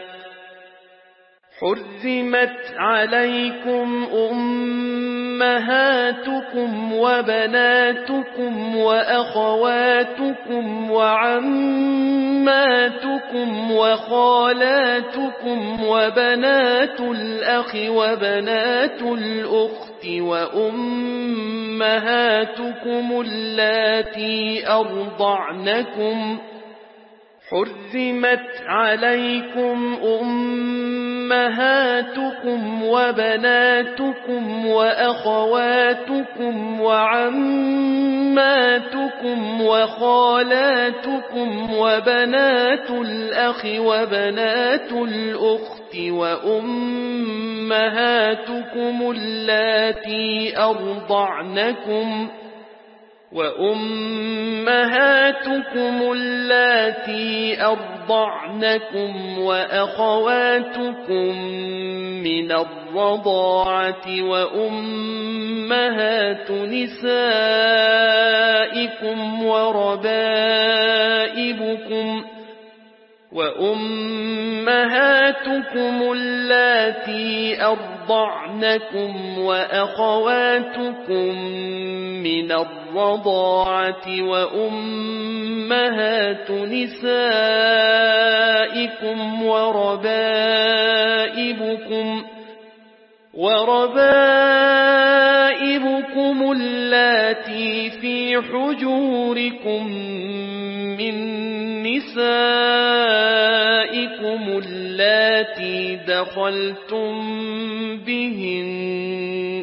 Speaker 3: حرمت عليكم أمهاتكم وبناتكم وأخواتكم وعماتكم وخالاتكم وبنات الأخ وبنات الأخت وأمهاتكم اللاتي أرضعنكم. حرمت عليكم أمهاتكم وبناتكم وأخواتكم وعماتكم وخالاتكم وبنات الأخ وبنات الأخت وأمهاتكم اللاتي أرضعنكم وأخواتكم من الرضاعة وأمهات نسائكم وأمهاتكم اللاتي أرضعنكم وأخواتكم من الرضاعة وأمهات نسائكم وربائبكم اللاتي في حجوركم من نسائكم اللاتي دخلتم بهن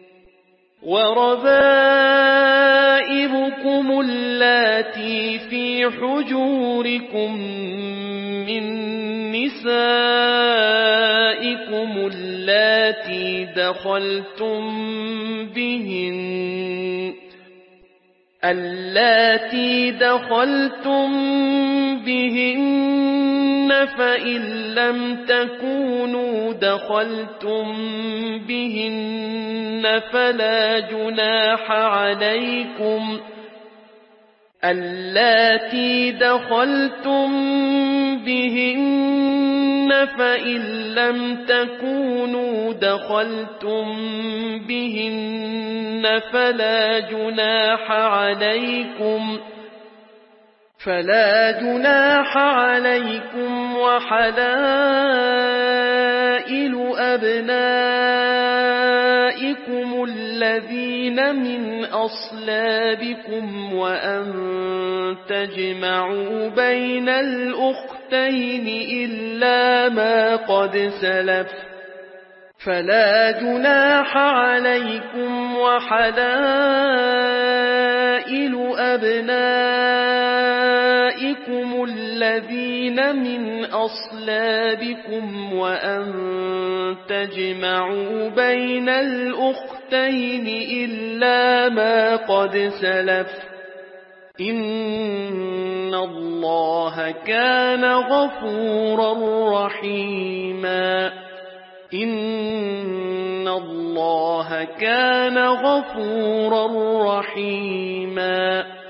Speaker 3: وربائبكم اللاتي في حجوركم من نسائكم اللاتي دخلتم بهن اللاتي دخلتم بهن فإن لم تكونوا دخلتم بهن فلا جناح عليكم اللاتي دخلتم بهن فإن لم تكونوا دخلتم بهن فلا جناح عليكم وحلائل أبنائكم الذين من أصلابكم وأن تجمعوا بين الأختين إلا ما قد سلف فلا جناح عليكم وحلائل أبنائكم الذين من أصلابكم وأن تجمعوا بين الأختين إلا ما قد سلف إن الله كان غفورا رحيما إن الله كان غفورا رحيما